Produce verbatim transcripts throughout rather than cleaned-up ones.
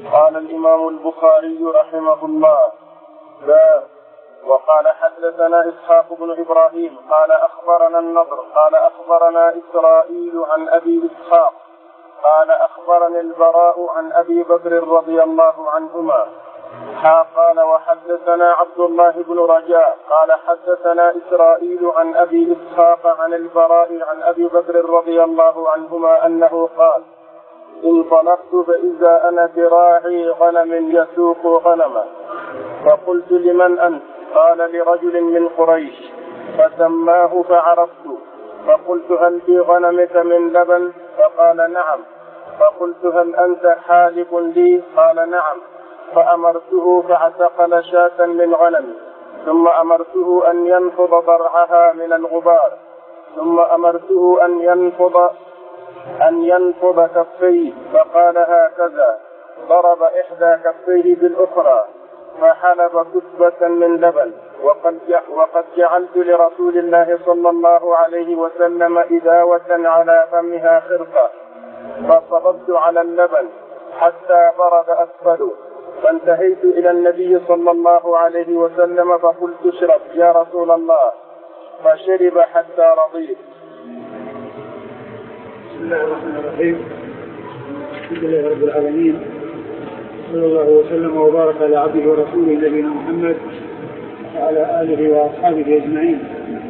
قال الإمام البخاري رحمه الله: باب. وقال حدثنا إسحاق بن إبراهيم قال أخبرنا النضر قال أخبرنا إسرائيل عن أبي إسحاق قال أخبرني البراء عن أبي بكر رضي الله عنهما قال وحدثنا عبد الله بن رجاء قال حدثنا إسرائيل عن أبي إسحاق عن البراء عن أبي بكر رضي الله عنهما أنه قال: انطلقت فإذا أنا براعي غنم يسوق غنما، فقلت: لمن أنت؟ قال: لرجل من قريش، فسماه فعرفت، فقلت: هل في غنمك من لبن؟ فقال: نعم. فقلت: هل أنت حالق لي؟ قال: نعم. فأمرته فاعتقل شاة من غنمي، ثم أمرته أن ينفض ضرعها من الغبار، ثم أمرته أن ينفض أن ينفض كفيه، فقال هكذا، ضرب إحدى كفيه بالأخرى، فحلب كثبة من لبن، وقد وقد جعلت لرسول الله صلى الله عليه وسلم إداوة على فمها خرقة، فصببت على اللبن حتى برد أسفله، فانتهيت إلى النبي صلى الله عليه وسلم فقلت: اشرب يا رسول الله، فشرب حتى رضيت. بسم الله الرحمن الرحيم. الحمد لله رب العالمين، صلى الله وسلم وبارك على عبده ورسوله نبينا محمد وعلى آله وأصحابه أجمعين.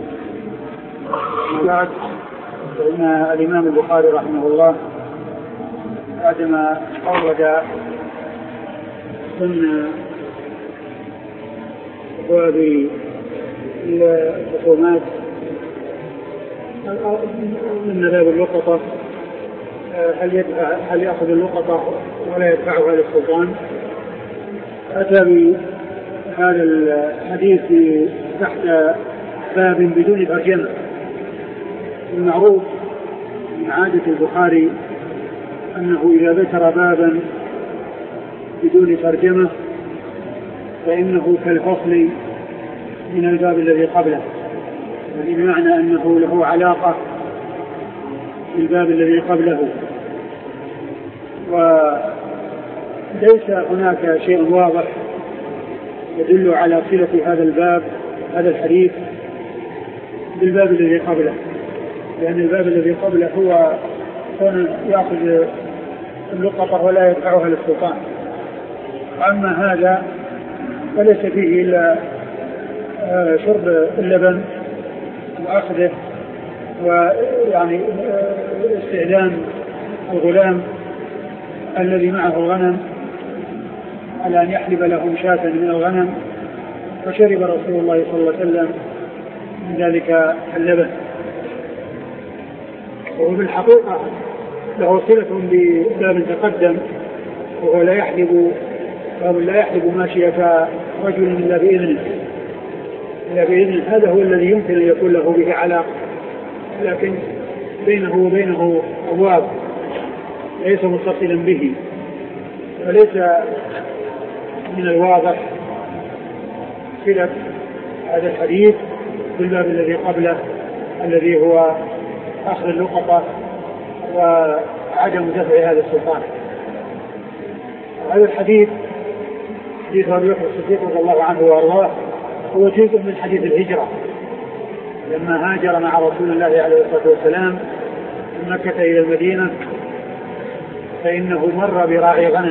وبعد، فإن الإمام البخاري رحمه الله بعدما أورد ضمن أبواب الحكومات من باب اللقطة، هل يدفع هل يأخذ اللقطة ولا يدفعها للسلطان، أتى بهذا الحديث تحت باب بدون ترجمة. المعروف من عادة البخاري أنه إذا ذكر بابا بدون ترجمة فإنه كالفصل من الباب الذي قبله، يعني بمعنى أنه له علاقة بالباب الذي قبله، وليس هناك شيء واضح يدل على صلة هذا الباب هذا الحديث بالباب الذي قبله، لأن الباب الذي قبله هو كان يأخذ اللقطة ولا يدفعها للسلطان. أما هذا فليس فيه إلا شرب اللبن وأخذه، ويعني استئذان الغلام الذي معه الغنم على أن يحلب له شاة من الغنم، فشرب رسول الله صلى الله عليه وسلم من ذلك اللبن. وهو بالحقيقة له صلة بباب تقدم، وهو لا يحلب باب لا يحلب ماشية رجل إلا بإذنه إلا بإذنه هذا هو الذي يمكن أن يكون له به علاقة، لكن بينه وبينه أبواب ليس متصلا به، وليس من الواضح صلة هذا الحديث بالباب الذي قبله الذي هو أخذ اللقطة وعدم دفع هذا السلطان. هذا الحديث حديث أبي بكر الصديق رضي الله عنه وأرضاه هو جزء من حديث الهجرة، لما هاجر مع رسول الله عليه الصلاة والسلام من مكة إلى المدينة، فإنه مر براعي غنم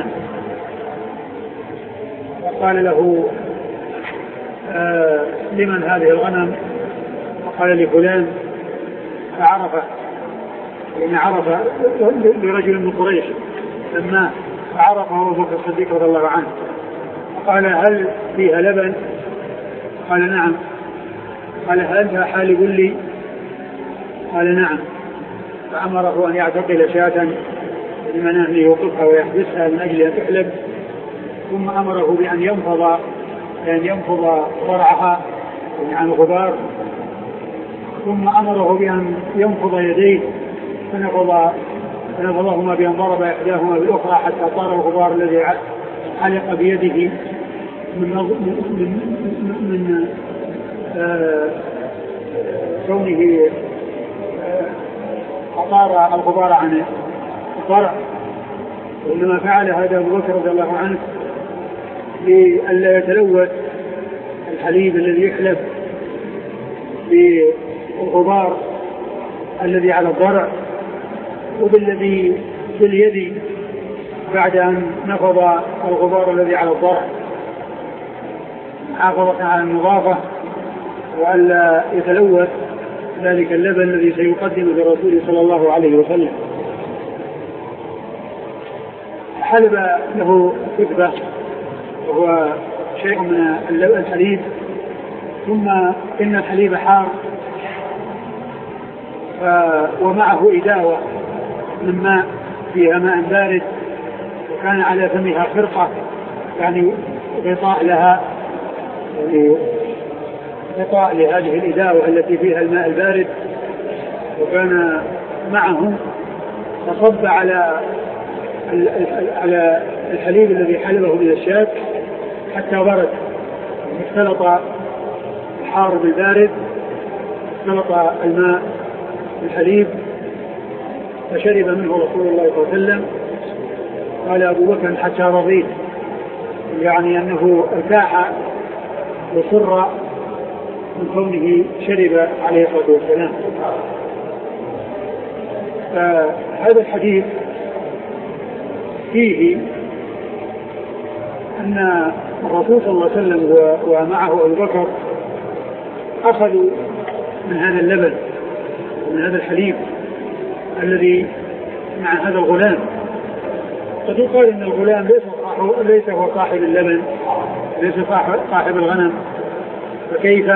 وقال له: آه لمن هذه الغنم؟ وقال: لفلان. فعرفه، يعني عرف لرجل من قريش، لما عرفه أبو بكر الصديق رضي الله عنه، قال: هل فيها لبن؟ قال: نعم. قال: هل أنت حالب لي؟ قال: نعم. فأمره أن يعتقل شاة لمن أن يوقفها ويحبسها من أجل أن تحلب، ثم أمره بأن ينفض أن ينفض ضرعها عن غبار، ثم أمره بأن ينفض يديه فنفض فنفضهما بأن ضرب إحداهما بالأخرى حتى طار الغبار الذي علق بيده من من من آه كونه أطار الغبار عن الضرع، وإنما فعل هذا أبو بكر رضي الله عنه لئلا يتلوث الحليب الذي يحلب بالغبار الذي على الضرع وبالذي باليد بعد أن نفض الغبار الذي على الضرع، حافظة على النظافة وألا يتلوث ذلك اللبن الذي سيقدم للرسول صلى الله عليه وسلم. حلب له كتبة وهو شيء من الحليب، ثم إن الحليب حار ومعه إداوة من ماء فيها ماء بارد، وكان على فمها خرقة يعني غطاء لها، يعني غطاء لهذه الإداوة التي فيها الماء البارد، وكان معه فصب على على الحليب الذي حلبه من الشاة حتى برد، اختلط الحار بالبارد، اختلط الماء بالحليب فشرب منه رسول الله صلى الله عليه وسلم. قال أبو بكر حتى رضيت، يعني أنه ارتاح وسر من كونه شرب عليه الصلاة والسلام. فهذا الحديث فيه أن الرسول صلى الله عليه وسلم ومعه أبو بكر أخذوا من هذا اللبن ومن هذا الحليب الذي مع هذا الغلام. قد يقال إن الغلام ليس, ليس هو صاحب اللبن، ليس صاحب الغنم، فكيف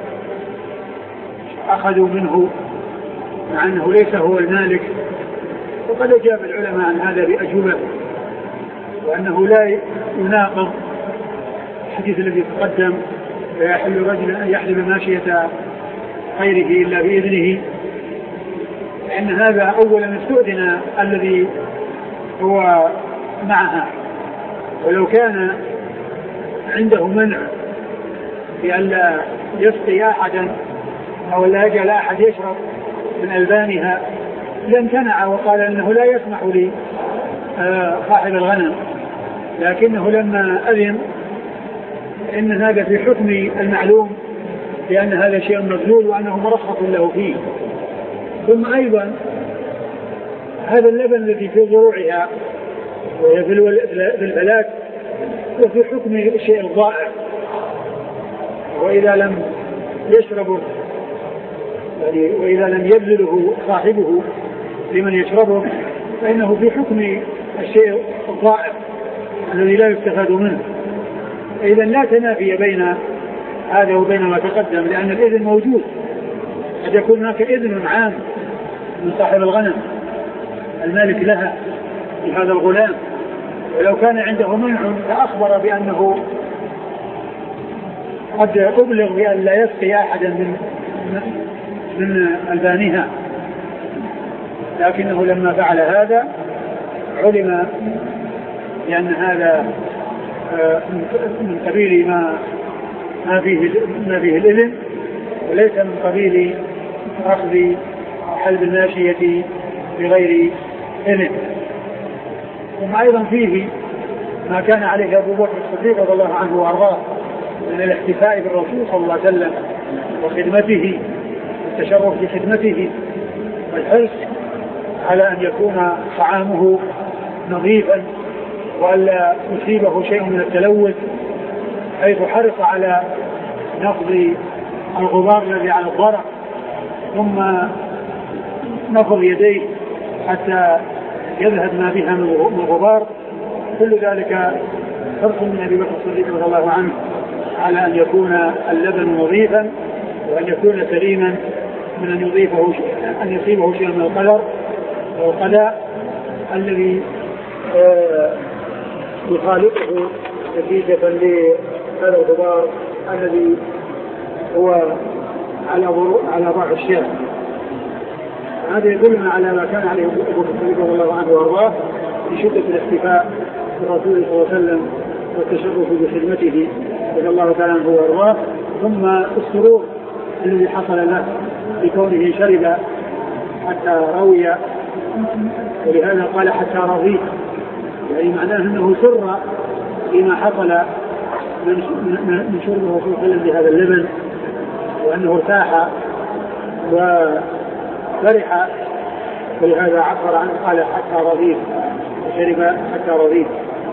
أخذوا منه مع أنه ليس هو المالك؟ وقد أجاب العلماء عن هذا بأجوبة، وأنه لا يناقض الحديث الذي تقدم ويحل رجل أن يحلب ماشية غيره إلا بإذنه، لأن هذا أولا استؤذن الذي هو معها، ولو كان عنده منع بأن يسقي أحدا أو لا يجعل أحد يشرب من ألبانها لامتنع وقال أنه لا يسمح لي صاحب الغنم، لكنه لما أذن إن هذا في حكم المعلوم لأن هذا شيء مبذول وأنه مرخص له فيه. ثم أيضا هذا اللبن الذي في ضروعها وهي في البلاد وفي حكم الشيء الضائع، وإذا لم يشربه يعني وإذا لم يبذله صاحبه لمن يشربه فإنه في حكم الشيء الضائع الذي لا يستفاد منه. إذا لا تنافي بين هذا وبين ما تقدم، لأن الإذن موجود، قد يكون هناك إذن عام من صاحب الغنم المالك لها لهذا الغلام، ولو كان عنده منع فأخبر بأنه قد أبلغ بأن لا يسقي أحدا من من ألبانها، لكنه لما فعل هذا علم لأن هذا من قبيل ما ما فيه ما فيه الإذن، وليس من قبيل أخذ حلب الماشية بغير إذن. ثم أيضا فيه ما كان عليه أبو بكر الصديق رضي الله عنه وأرضاه من الاحتفاء بالرسول صلى الله عليه وسلم وخدمته والتشرف بخدمته والحرص على أن يكون طعامه نظيفا وألا يصيبه شيء من التلوث، حيث حرص على نفض الغبار الذي على الضرع ثم نفض يديه حتى يذهب ما بها من غبار. كل ذلك حرص من أبي بكر الصديق رضي الله عنه على أن يكون اللبن نظيفا وأن يكون سليما من أن يضيفه أن يصيبه شيء من القدر والقلاء الذي يخالطه نتيجة لهذا الغبار الذي هو على على ضرع الشاة. هذا يدلنا على ما كان عليه أبو بكر الصديق رضي الله عنه وأرضاه في شدة الاحتفاء بالرسول صلى الله عليه وسلم والتشرف بخدمته رضي الله تعالى عنه وأرضاه، ثم السرور الذي حصل له بكونه شرب حتى روي، ولهذا قال حتى رضيت، يعني معناه أنه سر لما حصل من شرب الرسول صلى الله عليه وسلم بهذا اللبن، وأنه ارتاح وفرح، ولهذا عبر عنه قال حتى رضيت، وشرب حتى رضيت.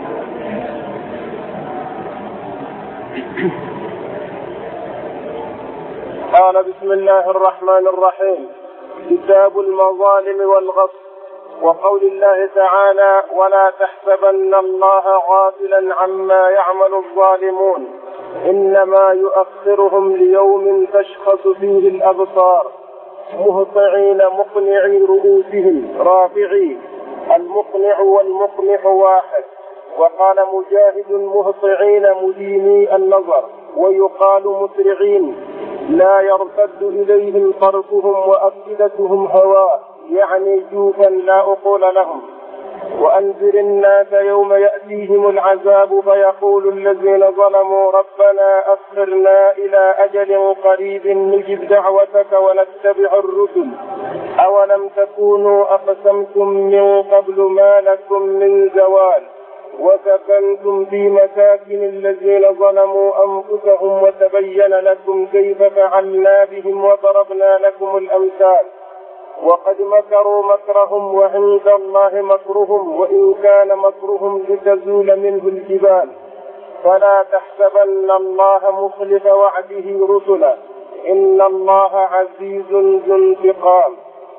قال بسم الله الرحمن الرحيم. كتاب المظالم والغصب. وقول الله تعالى: ولا تحسبن الله غافلا عما يعمل الظالمون إنما يؤخرهم ليوم تشخص فيه الأبصار مهطعين مقنعي رؤوسهم رافعي. المقنع والمقنع واحد. وقال مجاهد: مهطعين مديني النظر، ويقال مسرعين لا يرتد إليهم طرفهم وأفئدتهم هواء، يعني جوفا لا أقول لهم. وأنذر الناس يوم يأتيهم العذاب فيقول الذين ظلموا ربنا أخرنا إلى أجل قريب نجب دعوتك ونتبع الرسل أولم تكونوا أقسمتم من قبل ما لكم من زوال وسكنتم في مساكن الذين ظلموا أنفسهم وتبين لكم كيف فعلنا بهم وضربنا لكم الأمثال. وقد مكروا مكرهم وعند الله مكرهم وإن كان مكرهم لتزول منه الجبال. فلا تحسبن الله مخلف وعده رسلا إن الله عزيز ذو انتقام.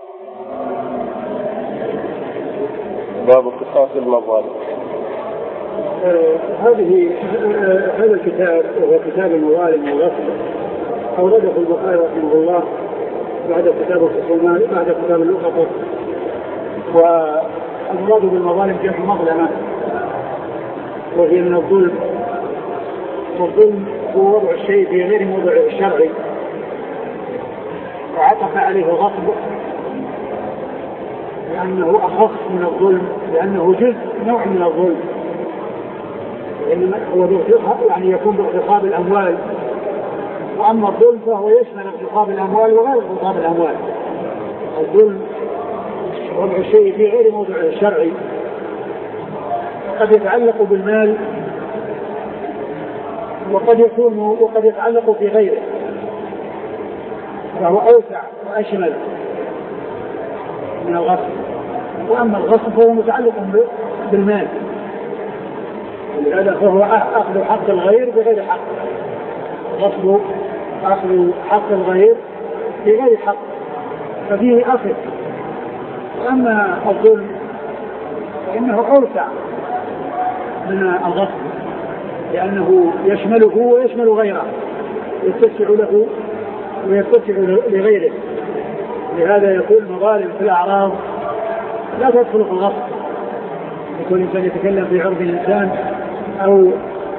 باب قصاص المظالم. آه هذه آه هذا الكتاب وهو كتاب المظالم والغصب أورده البخاري رحمه الله بعد كتاب الخصومات بعد كتاب اللقطة. والمراد بالمظالم جمع مظلمة، وهي من الظلم، والظلم هو وضع الشيء في غير موضعه الشرعي، وعطف عليه الغصب لأنه أخص من الظلم، لأنه جزء نوع من الظلم، إنما هو يعني يكون باغتصاب الأموال. وأما الظلم فهو يشمل اغتصاب الأموال وغير اغتصاب الأموال. الظلم وضع الشيء في غير موضعه الشرعي، قد يتعلق بالمال وقد يكون وقد يتعلق في غيره، فهو أوسع وأشمل من الغصب. وأما الغصب فهو متعلق بالمال، ولهذا فهو أخذ حق الغير بغير حق. غصب أخذ حق الغير بغير حق، ففيه أخذ. وأما الظلم فإنه أوسع من الغصب، لأنه يشمله ويشمل غيره، يتسع له ويتسع لغيره. لهذا يكون مظالم في الأعراض لا تدخل في الغصب. يكون الإنسان يتكلم في عرض الإنسان أو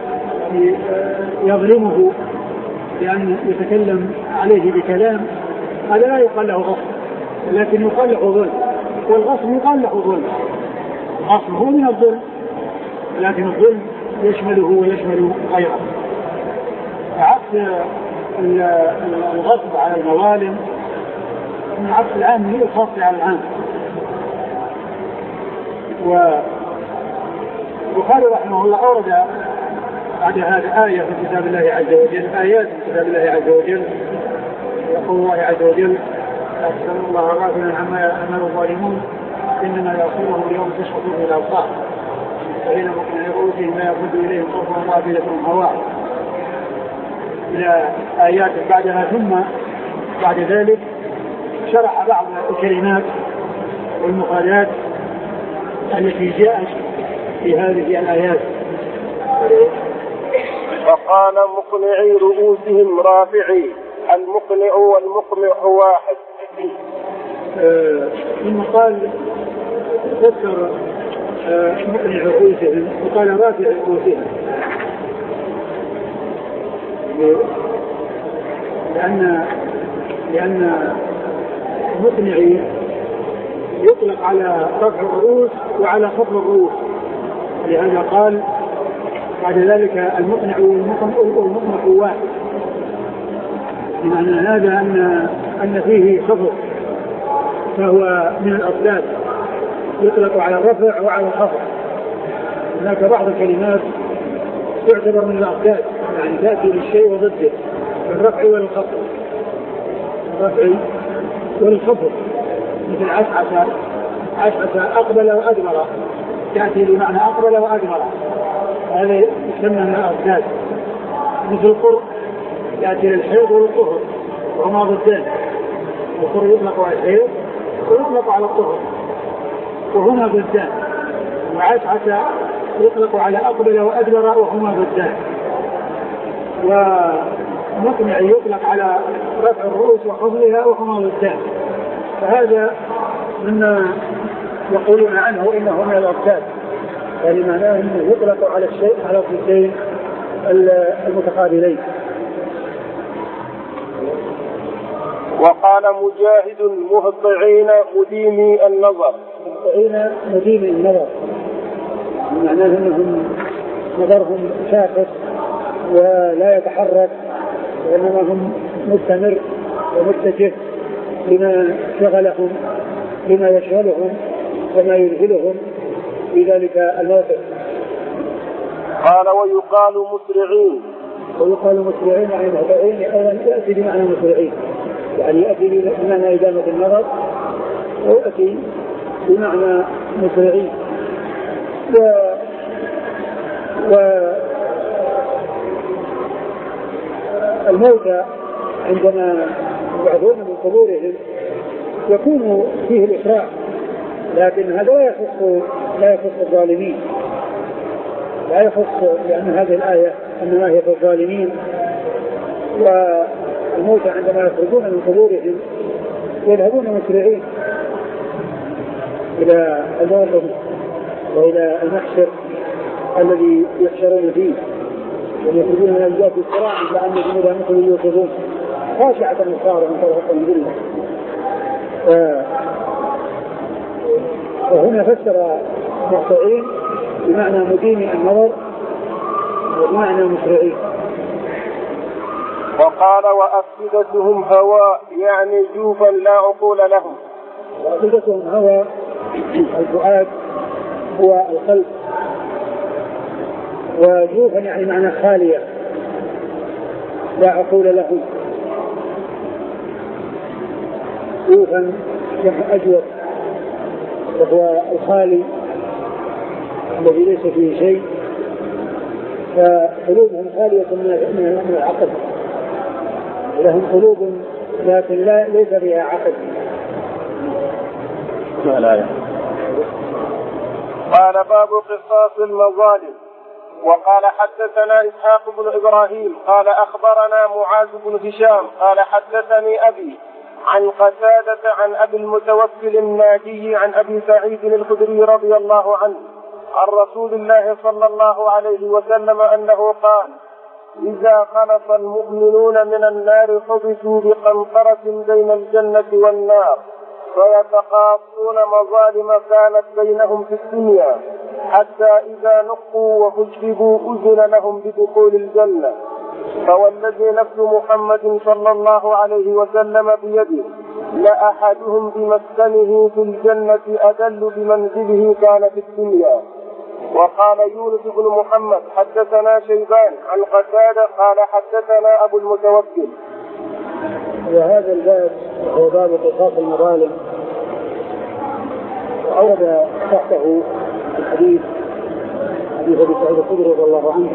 يظلمه لأن يتكلم عليه بكلام، هذا لا يقال له غصب، لكن يقال له ظلم. والغصب يقال له ظلم. الغصب هو من الظلم، لكن الظلم يشمله ويشمل غيره. عكس الغصب على المظالم من عكس العام هي الخاص على العام. والبخاري رحمه الله أورد بعد هذا آية في كتاب الله عز وجل، آيات في كتاب الله عز وجل. يقول الله عز وجل: أحسن الله غافلا عما يعمل الظالمون إنما يأخذهم اليوم تشخص فيه الأبصار فحين مقنعي رؤوسهم لا يرد إليهم طرفهم وأفئدتهم هواء، إلى آيات بعدها. ثم بعد ذلك شرح بعض الكلمات والمقالات التي جاءت في هذه الآيات. فقال: مقنعي رؤوسهم رافعي. المقنع والمقنع واحد. ثم قال ذكر مقنع رؤوسهم وقال رافع رؤوسهم، لأن لأن مقنعي يطلق على رفع الرؤوس وعلى خفض الرؤوس. لهذا قال بعد ذلك: المقنع والمقنع واحد. بمعنى هذا أن أن فيه خفض، فهو من الأصداد، يطلق على الرفع وعلى الخفض. هناك بعض الكلمات تعتبر من الأضداد، يعني تأتي للشيء وضده، الرفع والخفض، الرفع والخفض، مثل عشعة، عشعة أقبل وأدبر، تأتي بمعنى أقبل وأدبر، هذا يسمى من الأضداد. مثل القرء يأتي للحيض والطهر وهما ضدان، القرء يطلق على الحيض ويطلق على الطهر وهما ضدان، وعشعة يطلق على أقبل وأدبر وهما ضدان، ومقنع يطلق على رفع الرؤوس وخفضها وهما ضدان. فهذا مما يقولون عنه إنه من الأضداد، يعني معناه أنه يطلق على الشيء على الضدين المتقابلين. وقال مجاهد مهطعين مديمي النظر، مهطعين مديمي النظر، معناه أنهم نظرهم شاخص ولا يتحرك، وإنما هم مستمر ومتجه لما شغلهم، لما يشغلهم وما يذهلهم في ذلك الموقف. قال ويقال مسرعين، ويقال مسرعين يعني مهطعين، أولا يأتي بمعنى مسرعين، يعني يأتي بمعنى إدامة النظر ويأتي بمعنى مسرعين. و والموتى عندما يبعثون من قبورهم يكون فيه الإسراع، لكن هذا لا يخص لا يخص الظالمين، لا يخص، لأن هذه الآية أنما هي في الظالمين. والموتى عندما يخرجون من قبورهم يذهبون مسرعين إلى الموقف وإلى المحشر الذي يحشرون فيه، ويخرجون من الجوف الصراع لأنهم إذا مثل يوقظون خاشعة أبصارهم ترهقهم ذلة. وهنا فسر مهطعين بمعنى مديمي النظر وبمعنى مسرعين. وقال وأفئدتهم هواء يعني جوفا لا عقول لهم. وأفئدتهم هواء، الفؤاد هو القلب، وجوفا يعني معنى خالية لا عقول لهم. جوفا جمع أجوف وهو الخالي الذي ليس فيه شيء، فقلوبهم خالية من العقل، لهم قلوب لكن لا ليس فيها عقل. قال باب قصاص المظالم. وقال حدثنا إسحاق بن إبراهيم قال أخبرنا معاذ بن هشام قال حدثني أبي عن قتادة عن أبي المتوكل الناجي عن أبي سعيد الخدري رضي الله عنه عن رسول الله صلى الله عليه وسلم أنه قال إذا خلص المؤمنون من النار حبسوا بقنطرة بين الجنة والنار فيتقاصون مظالم كانت بينهم في الدنيا حتى إذا نقوا وحجبوا أذن لهم بدخول الجنة. فوالذي نفس محمد صلى الله عليه وسلم بيده لأحدهم بمسكنه في الجنة أدل بمنزله كان في الدنيا. وقال يونس بن محمد حدثنا شيبان عن قتادة قال حدثنا أبو المتوكل. وهذا الباب هو باب قصاص المظالم، وأورد تحته الحديث حديث أبي سعيد الخدري رضي الله عنه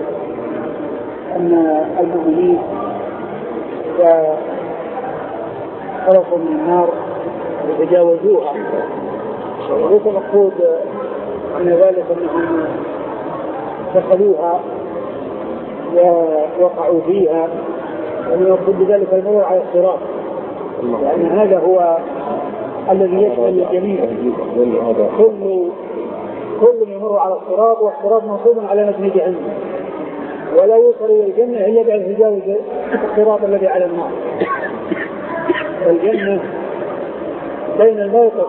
أن المؤمنين إذا خلصوا من النار يتجاوزوها، وليس مقصود من ذلك أنهم دخلوها ووقعوا فيها، ومن يقصد بذلك المرور على الصراط، لأن هذا هو الذي يشمل الجميع. كل كل يمر على الصراط، والصراط منصوب على متن جهنم، ولا يوصل إلى الجنة إلا بعد تجاوز الصراط الذي على النار. الجنة بين الموقف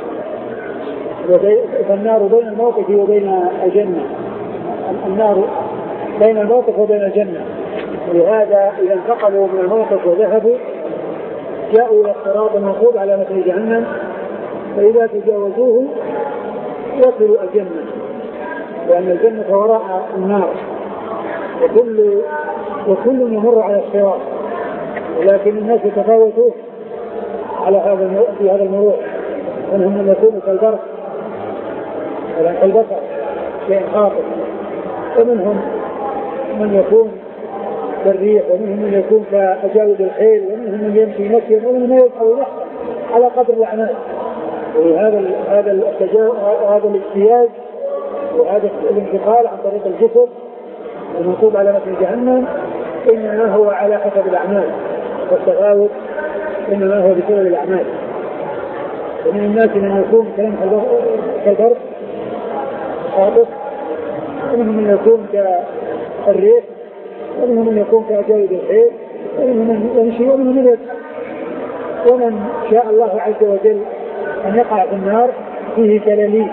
فالنار بين الموقف وبين الجنة، النار بين الموقف وبين الجنة. ولهذا إذا انتقلوا من الموقف وذهبوا جاءوا إلى الصراط المنصوب على متن جهنم، فإذا تجاوزوه وصلوا الجنة. لأن الجنة وراء النار، وكل وكل يمر على الصراط، ولكن الناس يتفاوتون على هذا في هذا المروح، منهم من يكون كالبرق ولا كالبصر شيء خاطئ، ومنهم من يكون كالريح، ومنهم من يكون كأجاود الخيل، ومنهم من يمشي نسيا، ومنهم من يبقى لحظة على قدر الأعمال. وهذا هذا التجاوز هذا الاجتياز وهذا الانتقال عن طريق الجسد المنصوب على مثل جهنم إنما هو على حسب الأعمال، والتفاوت إنما هو بسبب الأعمال. ومن الناس من يكون كلام كالبرق خاطف، ومنهم من يكون كالريح، ومنهم من يكون كأجاود الخيل، ومنهم من يمشي، ومنهم من يدخل. ومن شاء الله عز وجل أن يقع في النار فيه كلاليل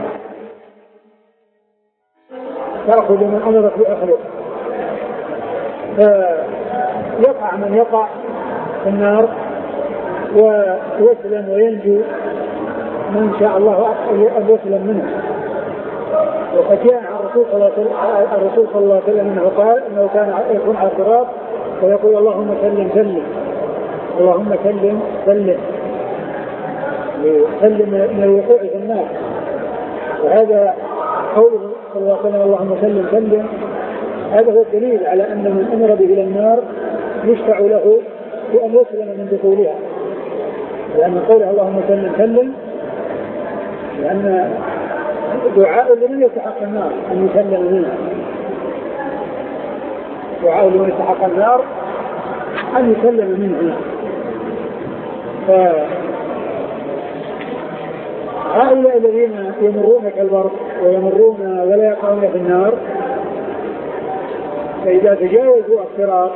تأخذ من أمرك بأخذك، فيقع من يقع في النار ويسلم وينجو من شاء الله أن يسلم منه. وقد جاء عن الرسول صلى الله عليه وسلم أنه قال أنه كان يكون على الصراط ويقول اللهم سلم سلم، اللهم سلم سلم، سلم من الوقوع في النار. وهذا قوله صلى الله عليه وسلم اللهم سلم سلم، هذا هو الدليل على أن من أمر به إلى النار يشفع له بأن يسلم من دخولها، لأن قوله اللهم سلم سلم لأن دعاء لمن يستحق النار أن يسلم منها، دعاء لمن يستحق النار أن يسلم منها. فهؤلاء الذين يمرون كالبرق ويمرون ولا يقعون في النار، فإذا تجاوزوا الصراط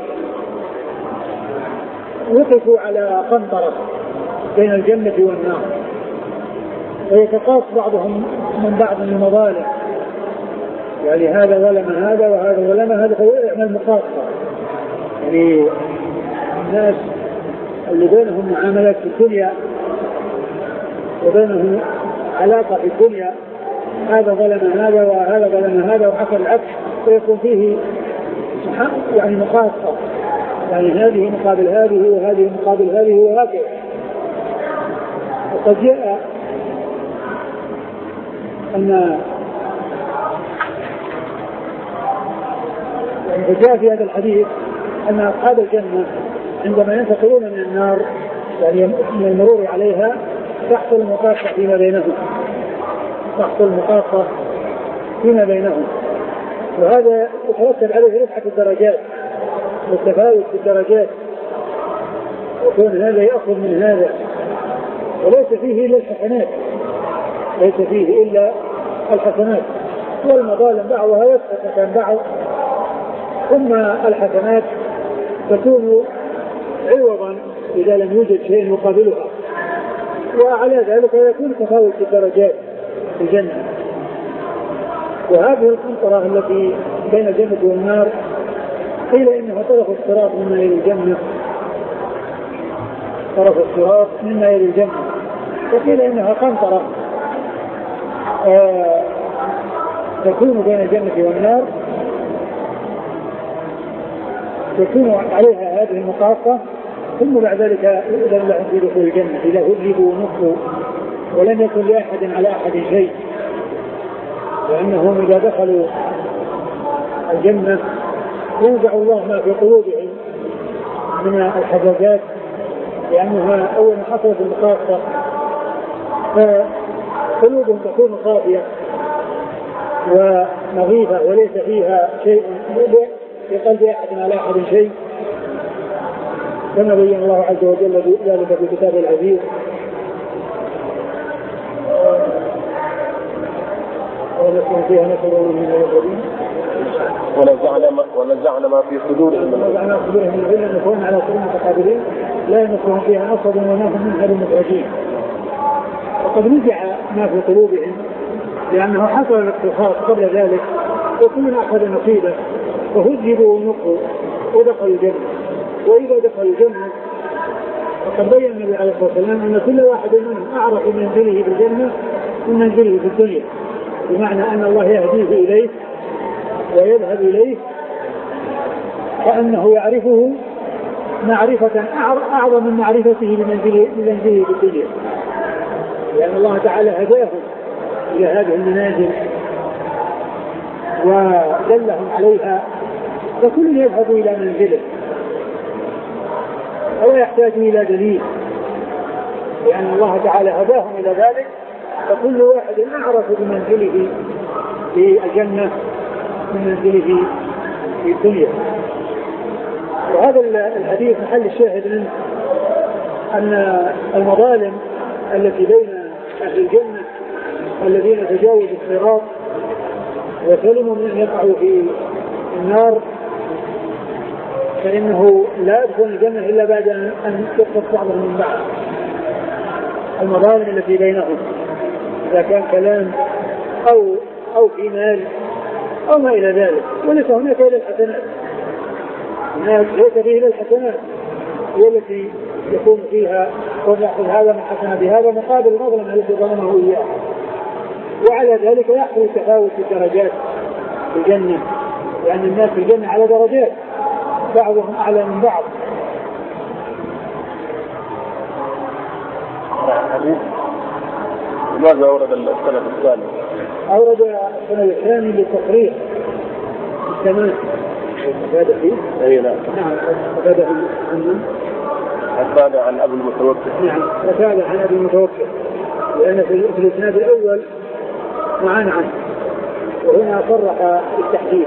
وقفوا على قنطرة بين الجنة والنار، ويتقاص بعضهم من بعض المظالم، يعني هذا ظلم هذا وهذا ظلم هذا، فيعمل مقاصة. يعني الناس اللي بينهم معاملات في الدنيا وبينهم علاقة في الدنيا، هذا ظلم هذا وهذا ظلم هذا وحصل العكس، ويكون فيه يعني مقاصة، يعني هذه مقابل هذه وهذه مقابل هذه وهكذا. وقد جاء أن جاء في هذا الحديث أن أصحاب الجنة عندما ينتقلون من النار يعني من المرور عليها تحصل مقاصة فيما بينهم، تحصل مقاصة فيما بينهم، وهذا يترتب عليه رفعة الدرجات والتفاوت في الدرجات، وكون هذا يأخذ من هذا، وليس فيه إلا الحسنات، ليس فيه إلا الحسنات، والمظالم بعضها يسقط عن بعض، ثم الحسنات تكون عوضا إذا لم يوجد شيء يقابلها، وعلى ذلك يكون تفاوت في الدرجات في الجنة. وهذه القنطرة التي بين الجنة والنار قيل إنها طرف الصراط مما إلى الجنة، طرف الصراط مما إلى الجنة، وقيل إنها قنطرة آه تكون بين الجنة والنار، تكون عليها هذه المقاصة، ثم بعد ذلك يؤذن لهم في دخول الجنة إذا هذبوا ونصفوا ولم يكن لأحد على أحد شيء، لأنهم إذا دخلوا الجنة ينزع الله ما في قلوبهم من الحجاجات، لأنها أول حصلت المقاصة فقلوبهم تكون صافية ونظيفة وليس فيها شيء في قلب أحد على أحد شيء، كما بين الله عز وجل ذلك في كتابه العزيز. ونزعنا فيها نصر من المجرمين ونزعنا ما ونزعنا ما في صدورهم ونزعنا صدورهم من الغل نكون على سرور متقابلين لا يمسهم فيها نصب وما هم منها بمخرجين. وقد نزع ما في قلوبهم لأنه حصل الاقتصاد قبل ذلك، وكل أخذ نصيبه وهذبوا ونقوا ودخلوا الجنة. وإذا دخلوا الجنة فقد بين النبي عليه الصلاة والسلام أن كل واحد منهم أعرف منزله في الجنة من منزله في الدنيا، بمعنى أن الله يهديه إليه ويذهب إليه، فأنه يعرفه معرفة أعظم من معرفته لمنزله في الدنيا، لأن الله تعالى هداهم إلى هذه المنازل ودلهم عليها، فكل يذهب إلى منزله أو يحتاج إلى دليل، لأن الله تعالى هداهم إلى ذلك، فكل واحد أعرف بمنزله في الجنة من منزله في الدنيا. وهذا الحديث محل الشاهد منه أن المظالم التي بين أهل الجنة الذين تجاوزوا الصراط وسلموا من أن يقعوا في النار، فإنه لا يدخل الجنة إلا بعد أن يقصد بعضهم من بعض. المظالم التي بينهم إذا كان كلام أو أو في مال أو ما إلى ذلك، وليس هناك إلا الحسنات، ليس فيه إلا الحسنات هي التي يكون فيها ويأخذ هذا من حسنة بهذا مقابل المظلم التي ظلمه إياه. وعلى ذلك يحصل تفاوت الدرجات في الجنة، لأن الناس في الجنة على درجات بعضهم أعلى من بعض. ماذا أورد السنة الثانية؟ أورد السنة الثانية للتصريح السماء. هذا فيه؟ أي نعم. نعم. هذا عنه. هذا عن أبي المتوكل. نعم. هذا عن أبي المتوكل، لأن في الإسناد الأول معان عنه، وهنا صرح بالتحديد.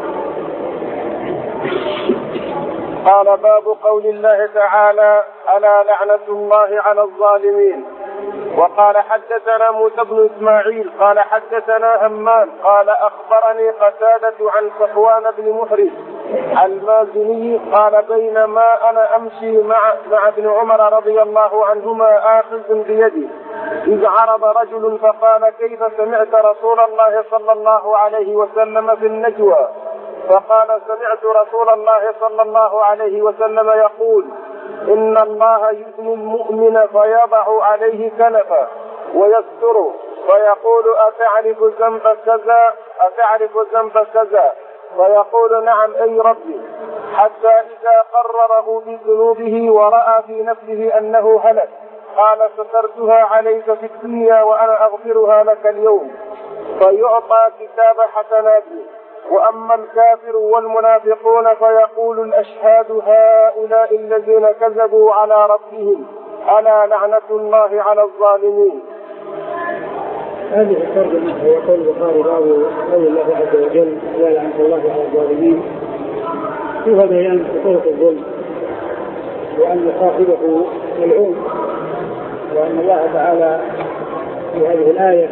قال باب قول الله تعالى: ألا لعنة الله على الظالمين. وقال حدثنا موسى بن إسماعيل قال حدثنا همام قال أخبرني قتادة عن صفوان بن محرز المازني قال: بينما أنا أمشي مع, مع ابن عمر رضي الله عنهما آخذ بيدي إذ عرض رجل فقال: كيف سمعت رسول الله صلى الله عليه وسلم في النجوى؟ فقال: سمعت رسول الله صلى الله عليه وسلم يقول: إن الله يثني المؤمن فيضع عليه كنفا ويستره فيقول: أتعرف ذنب كذا أتعرف ذنب كذا؟ فيقول: نعم أي ربي، حتى إذا قرره بذنوبه ورأى في نفسه أنه هلك قال: سترتها عليك في الدنيا وأنا أغفرها لك اليوم، فيعطى كتاب حسناته. وأما الكافر والمنافقون فيقول الأشهاد: هؤلاء الذين كذبوا على ربهم، ألا لعنة الله على الظالمين. هذه الترجمة هي قول البخاري باب قول الله عز وجل: لا لعنة الله على الظالمين، فيها بيان خطورة الظلم وأن صاحبه ملعون، وأن الله تعالى في هذه الآية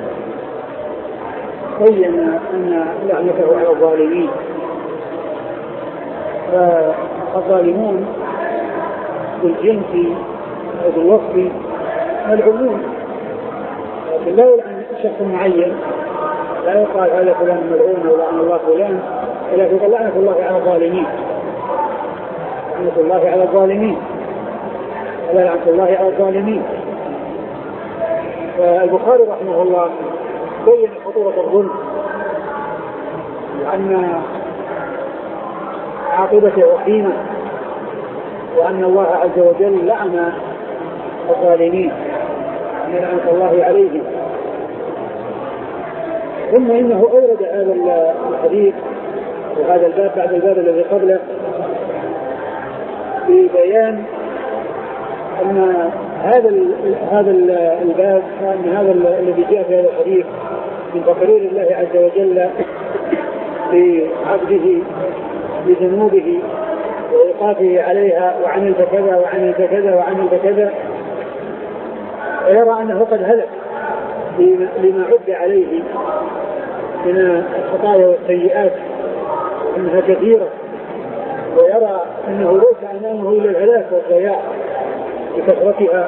بين أن لعنته على الظالمين. فالظالمون بالجنس أو بالوصف ملعونون، لكن لا يلعن شخص معين، لا يقال هذا فلان ملعون أو لعن الله فلان، ولكن لعنة الله على الظالمين، لعنة الله على الظالمين، ولا لعنة الله على الظالمين. فالبخاري رحمه الله بين خطورة الظلم وأن عاقبته وخيمة، وأن الله عز وجل لعن الظالمين، أن لعنة الله عليهم. ثم إنه أورد هذا الحديث وهذا الباب بعد الباب الذي قبله ببيان أن هذا هذا الباب أن هذا الذي جاء في هذا الحديث من تقرير الله عز وجل لعبده بذنوبه وإيقافه عليها، وعملت كذا وعملت كذا وعملت كذا، ويرى أنه قد هلك لما عد عليه من الخطايا والسيئات أنها كثيرة، ويرى أنه ليس أمامه إلا الهلاك والضياع بكثرتها.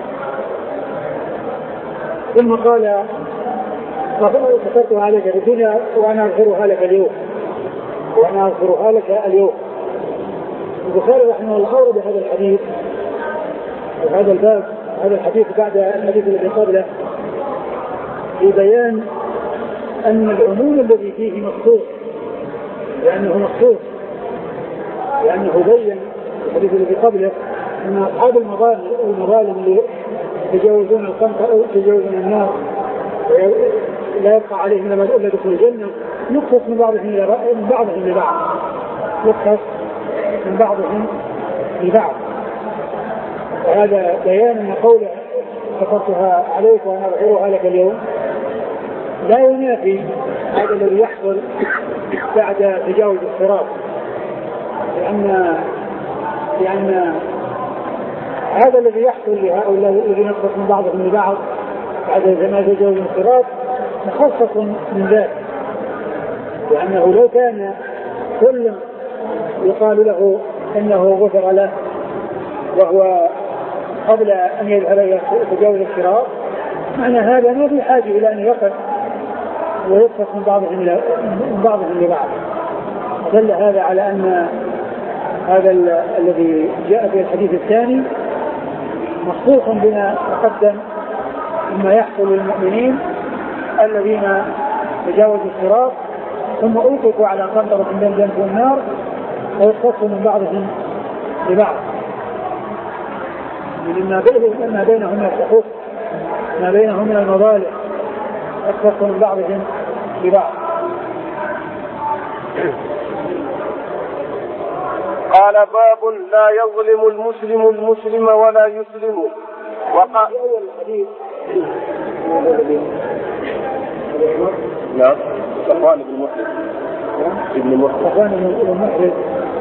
ثم قال: ذكرتها لك في الدنيا وأنا أغفرها لك اليوم، وأنا أغفرها لك اليوم. البخاري رحمه الله أورد هذا الحديث وهذا الباب هذا الحديث بعد الحديث الذي قبله في بيان أن العموم الذي فيه مخصوص، لأنه مخصوص لأنه بين الحديث الذي قبله أن أصحاب المظالم المظالم اللي يتجاوزون القنطرة أو يتجاوزون النار لا يبقى عليهم إلا دخول الجنة يقتص من بعضهم من بعضهم لبعض يقتص من بعضهم لبعض. وهذا بيان أن قوله كفرتها عليك وأنا أظهرها لك اليوم لا ينافي هذا الذي يحصل بعد تجاوز الصراط، لأن لأن هذا الذي يحصل لهؤلاء الذين يقتص من بعضهم لبعض بعد ما تجاوز الصراط مخصص من ذلك، لأنه لو كان كل يقال له إنه غفر له وهو قبل أن يذهب إلى تجاوز الصراط معنى هذا ما في حاجة إلى أن يقف ويقتص من بعضهم من بعضهم لبعض. دل هذا على أن هذا الذي جاء في الحديث الثاني مخصوص بما تقدم مما يحصل للمؤمنين الذين تجاوزوا الصراط ثم أوقفوا على قنطرة من جنب النار ويقتصوا من بعضهم لبعض، مما بينهم ما بينهم من الحقوق ما بينهم من المظالم يقتصوا من بعضهم لبعض. قال باب لا يظلم المسلم المسلم ولا يسلم. وقال أول الحديث نعم صفوان بن محرز ابن محرز صفوان بن محرز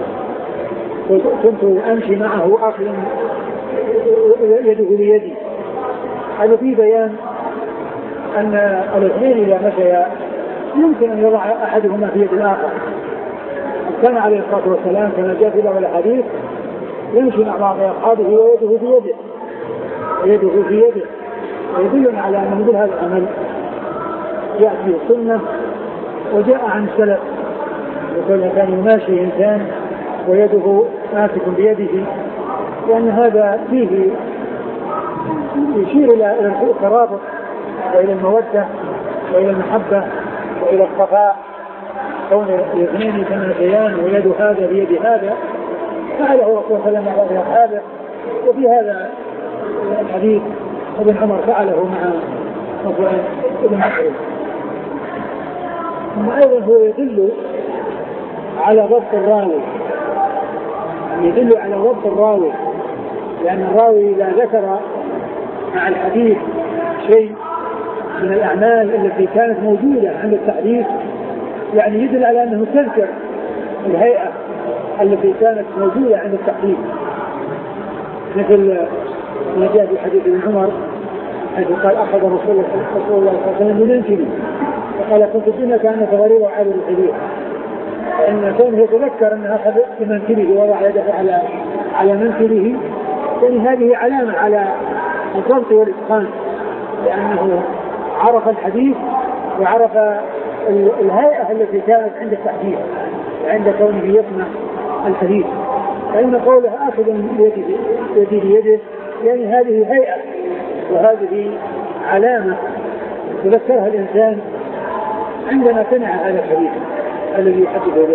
كنت أمشي معه أخذ يده بيدي. هذا في بيان أن الاثنين إذا مشيا يمكن أن يضع أحدهما في يد الآخر. كان عليه الصلاة والسلام كما جاء في بعض الحديث يمشي مع بعض أصحابه ويده في يده ويده في يده ويدلنا على أن مثل هذا العمل جاء فيه السنة وجاء عن السلف، وكان كان يماشي إنسان ويده ماسك بيده، لأن هذا فيه يشير إلى الترابط وإلى المودة وإلى المحبة وإلى الصفاء، كون الاثنين يتماشيان ويد هذا بيد هذا فعله الرسول صلى الله عليه وسلم مع بعض أصحابه. وفي هذا الحديث ابن عمر فعله مع صفوان بن محرز. ثم أيضا هو يدل على ضبط الراوي يدل على ضبط الراوي لأن الراوي إذا ذكر مع الحديث شيء من الأعمال التي كانت موجودة عند التحديث يعني يدل على أنه تذكر الهيئة التي كانت موجودة عند التحديث، مثل ما جاء في حديث ابن عمر حيث قال أخذ رسول الله صلى الله عليه وسلم بمنكبه فقال كنت الدنيا كانت غريبة وعابد الحديث، فإن كونه يتذكر أنه أخذ بمنكبه ووضع يده على على منكبه يعني هذه علامة على الضبط والإتقان، لأنه عرف الحديث وعرف الهيئة التي كانت عند التحديث عند كونه يسمع الحديث. فإن قوله أخذ بيده بيده يعني هذه هيئة وهذه علامة يذكرها الإنسان عندما سمع هذا الحديث الذي يحدث به.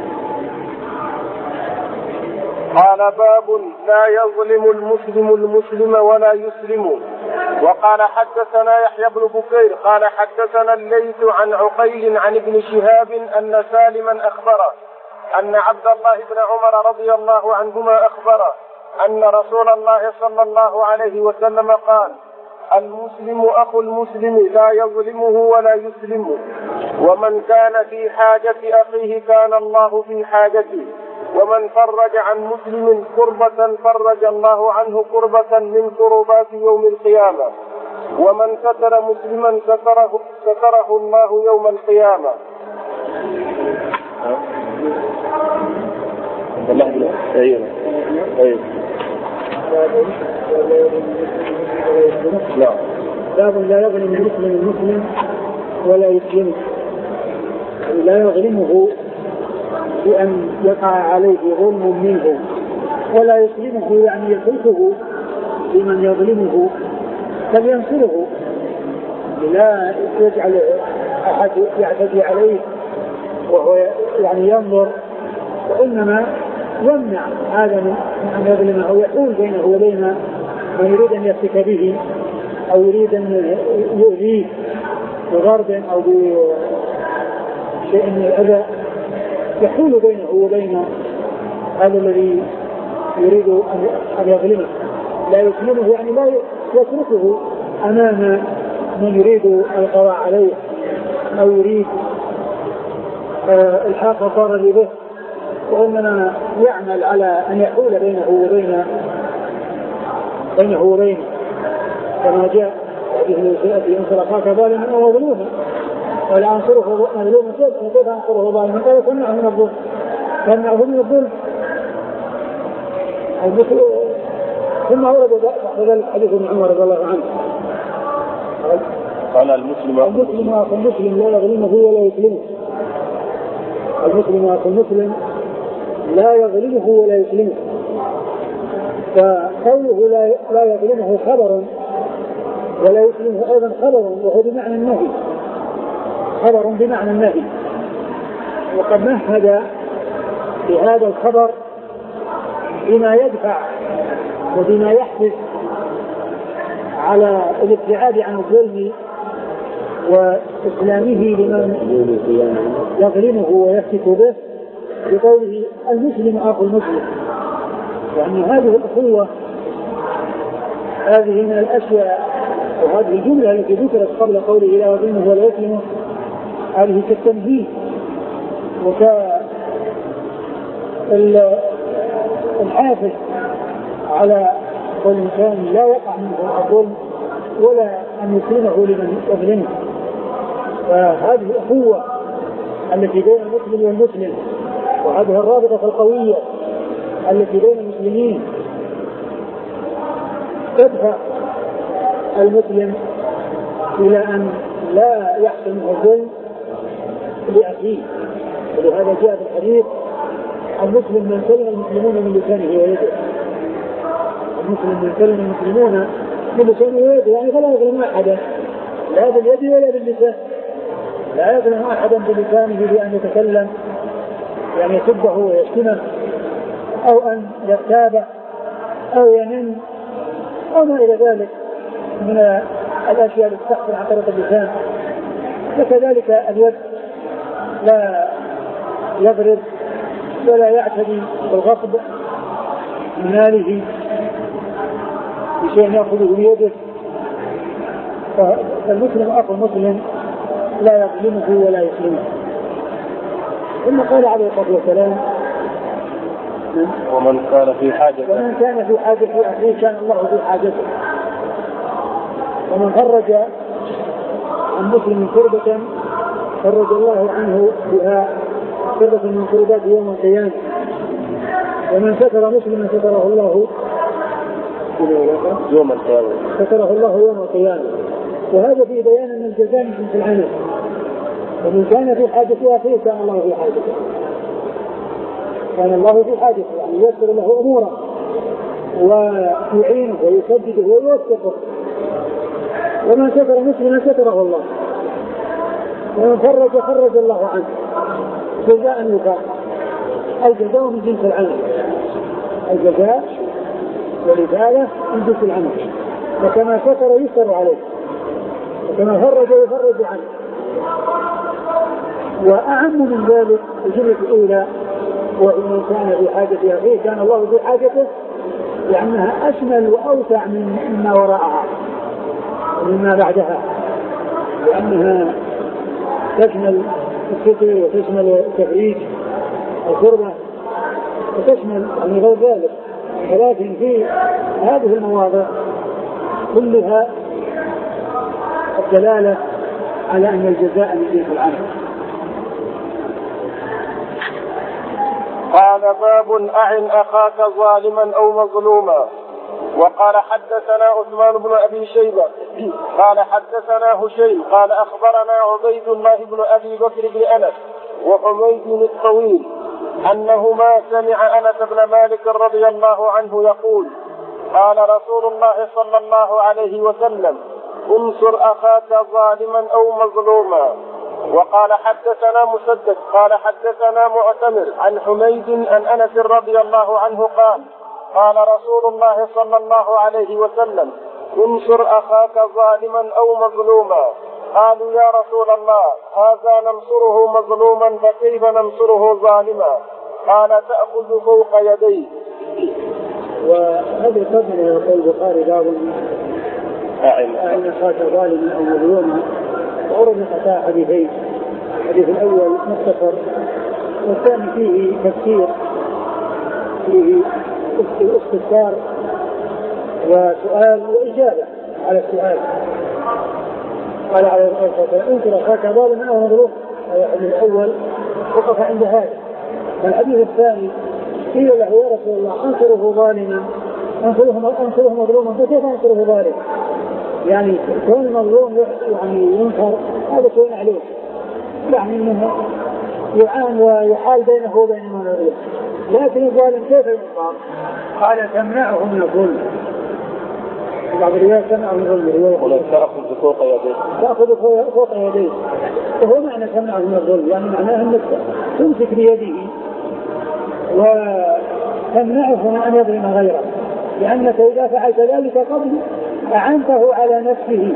قال باب لا يظلم المسلم المسلم ولا يسلم. وقال حدثنا يحيى بن بكير قال حدثنا الليث عن عقيل عن ابن شهاب أن سالما أخبره أن عبد الله بن عمر رضي الله عنهما أخبره أن رسول الله صلى الله عليه وسلم قال المسلم أخو المسلم لا يظلمه ولا يسلمه، ومن كان في حاجة أخيه كان الله في حاجته، ومن فرج عن مسلم كربة فرج الله عنه كربة من كربات يوم القيامة، ومن ستر مسلما ستره, ستره الله يوم القيامة. أيوة. أيوة. لا. باب لا يظلم المسلم المسلم ولا يسلمه، لا يظلمه بأن يقع عليه ظلم منه ولا يسلمه يعني يتركه لمن يظلمه بل ينصره، لا يجعل أحد يعتدي عليه وهو يعني ينظر، وإنما يمنع هذا من أن يظلمه أو يحول بينه وبين من يريد أن يفتك به أو يريد أن يؤذيه بضرب أو بشيء من الأذى، يحول بينه وبين هذا الذي يريد أن يظلمه، لا يسلمه يعني لا يتركه أمام من يريد القضاء عليه أو يريد الحاق الضرر به، وإنما يعمل على أن يحول بينه وبين بينه وبينه كما جاء في أنصر أخاك ظالما أو مظلوما ولا أنصره مظلوما كيف أنصره ظالما قال تمنعه من الظلم تمنعه من الظلم. ثم ورد ذلك حديث ابن عمر رضي الله عنه قال المسلم المسلم أخو المسلم لا يظلمه ولا يسلمه، المسلم أخو المسلم لا يظلمه ولا يسلمه، فقوله لا لا يظلمه خبر ولا يسلمه أيضا خبر، وهو بمعنى النهي، خبر بمعنى النهي. وقد مهد في هذا الخبر بما يدفع وبما يحدث على الابتعاد عن الظلم وإسلامه لمن يظلمه ويفتك به، بقوله المسلم أخو المسلم، يعني هذه الأخوة هذه من الأشياء، وهذه الجملة التي ذكرت قبل قوله لا يظلمه ولا يسلمه هذه كالتنبيه وكالحافز على كل إنسان لا يقع منه الظلم ولا أن يسلمه لمن يظلمه. فهذه الأخوة التي بين المسلم والمسلم، وهذه الرابطة القوية التي بين المسلمين تدفع المسلم إلى أن لا يحصل منه الظلم لأخيه. ولهذا جاء في الحديث المسلم من سلم المسلمون من لسانه ويده، المسلم من سلم المسلمون من لسانه ويده، يعني فلا يظلم أحدا لا باليد ولا باللسان، لا يظلم أحدا بلسانه بأن يتكلم يعني يسبه ويشتمه أو أن يغتابه أو ينم أو ما إلى ذلك من الأشياء التي تحصل عن طريق اللسان. وكذلك اليد لا يضرب ولا يعتدي بالغصب من ماله بشيء يأخذه بيده. فالمسلم أخو المسلم لا يظلمه ولا يسلمه. ثم قال عليه الصلاة والسلام ومن كان في حاجة ومن كان في حاجة أخيه كان الله في حاجته. ومن فرج عن مسلم كربة فرج الله عنه بها كربة من كربات يوم القيامة. ومن ستر مسلما ستره الله يوم القيامة ستره الله يوم القيامة. وهذا في بيان أن الجزاء من جنس العمل، ومن كان في حاجة أخيه كان الله في حاجته، كان الله في حاجته يعني ييسر له أموره ويعينه ويسدده ويوفقه. ومن ستر مسلما ستره الله، ومن فرج فرج الله عنه جزاء وفاء. الجزاء من جنس العمل، الجزاء والإفادة من جنس العمل، وكما ستر يستر عليه وكما فرج يفرج عنه. وأعم من ذلك الجملة الأولى وإن كان في حاجة أخيه كان الله في حاجته، لأنها أشمل وأوسع من مما وراءها ومما بعدها، لأنها تشمل الستر وتشمل التفريج القربة وتشمل يعني غير ذلك. ولكن في هذه المواضع كلها الدلالة على أن الجزاء من جنس العمل. قال باب أعن أخاك ظالما أو مظلوما. وقال حدثنا عثمان بن أبي شيبة قال حدثنا هشيم قال أخبرنا عبيد الله بن أبي بكر بن أنس وحميد الطويل أنهما سمع أنس بن مالك رضي الله عنه يقول قال رسول الله صلى الله عليه وسلم انصر أخاك ظالما أو مظلوما وقال حدثنا مسدد قال حدثنا معتمر عن حميد عن أنس رضي الله عنه قال قال رسول الله صلى الله عليه وسلم انصر أخاك ظالما أو مظلوما. قالوا يا رسول الله هذا ننصره مظلوما فكيف ننصره ظالما؟ قال تأخذ فوق يديه. وهذا قدر يقول البخاري باب أن أخاك ظالما أو مظلوما، وأورد حتى حديثين، الحديث الأول مختصر والثاني فيه تفسير، فيه استفسار وسؤال وإجابة على السؤال. قال عليه الصلاة والسلام انظر أخاك ظالما أو مظلوما، الحديث الأول وقف عند هذا. والحديث الثاني قيل له يا رسول الله انصره ظالما انصره مظلوما فكيف انصره ظالما؟ يعني كون المظلوم يعني ينكر هذا شيء عليه، يعني انه يعان ويحال بينه وبين من يظلم، لكن الظالم كيف ينصر؟ قال تمنعه من الظلم. بعض الروايات تمنعه من الظلم ولا تأخذ فوق يديه تأخذ فوق يديه، وهو معنى تمنعه من الظلم يعني معناه انك تمسك بيده وتمنعه من ان يظلم غيره، لانك اذا فعلت ذلك قبل أعنته على نفسه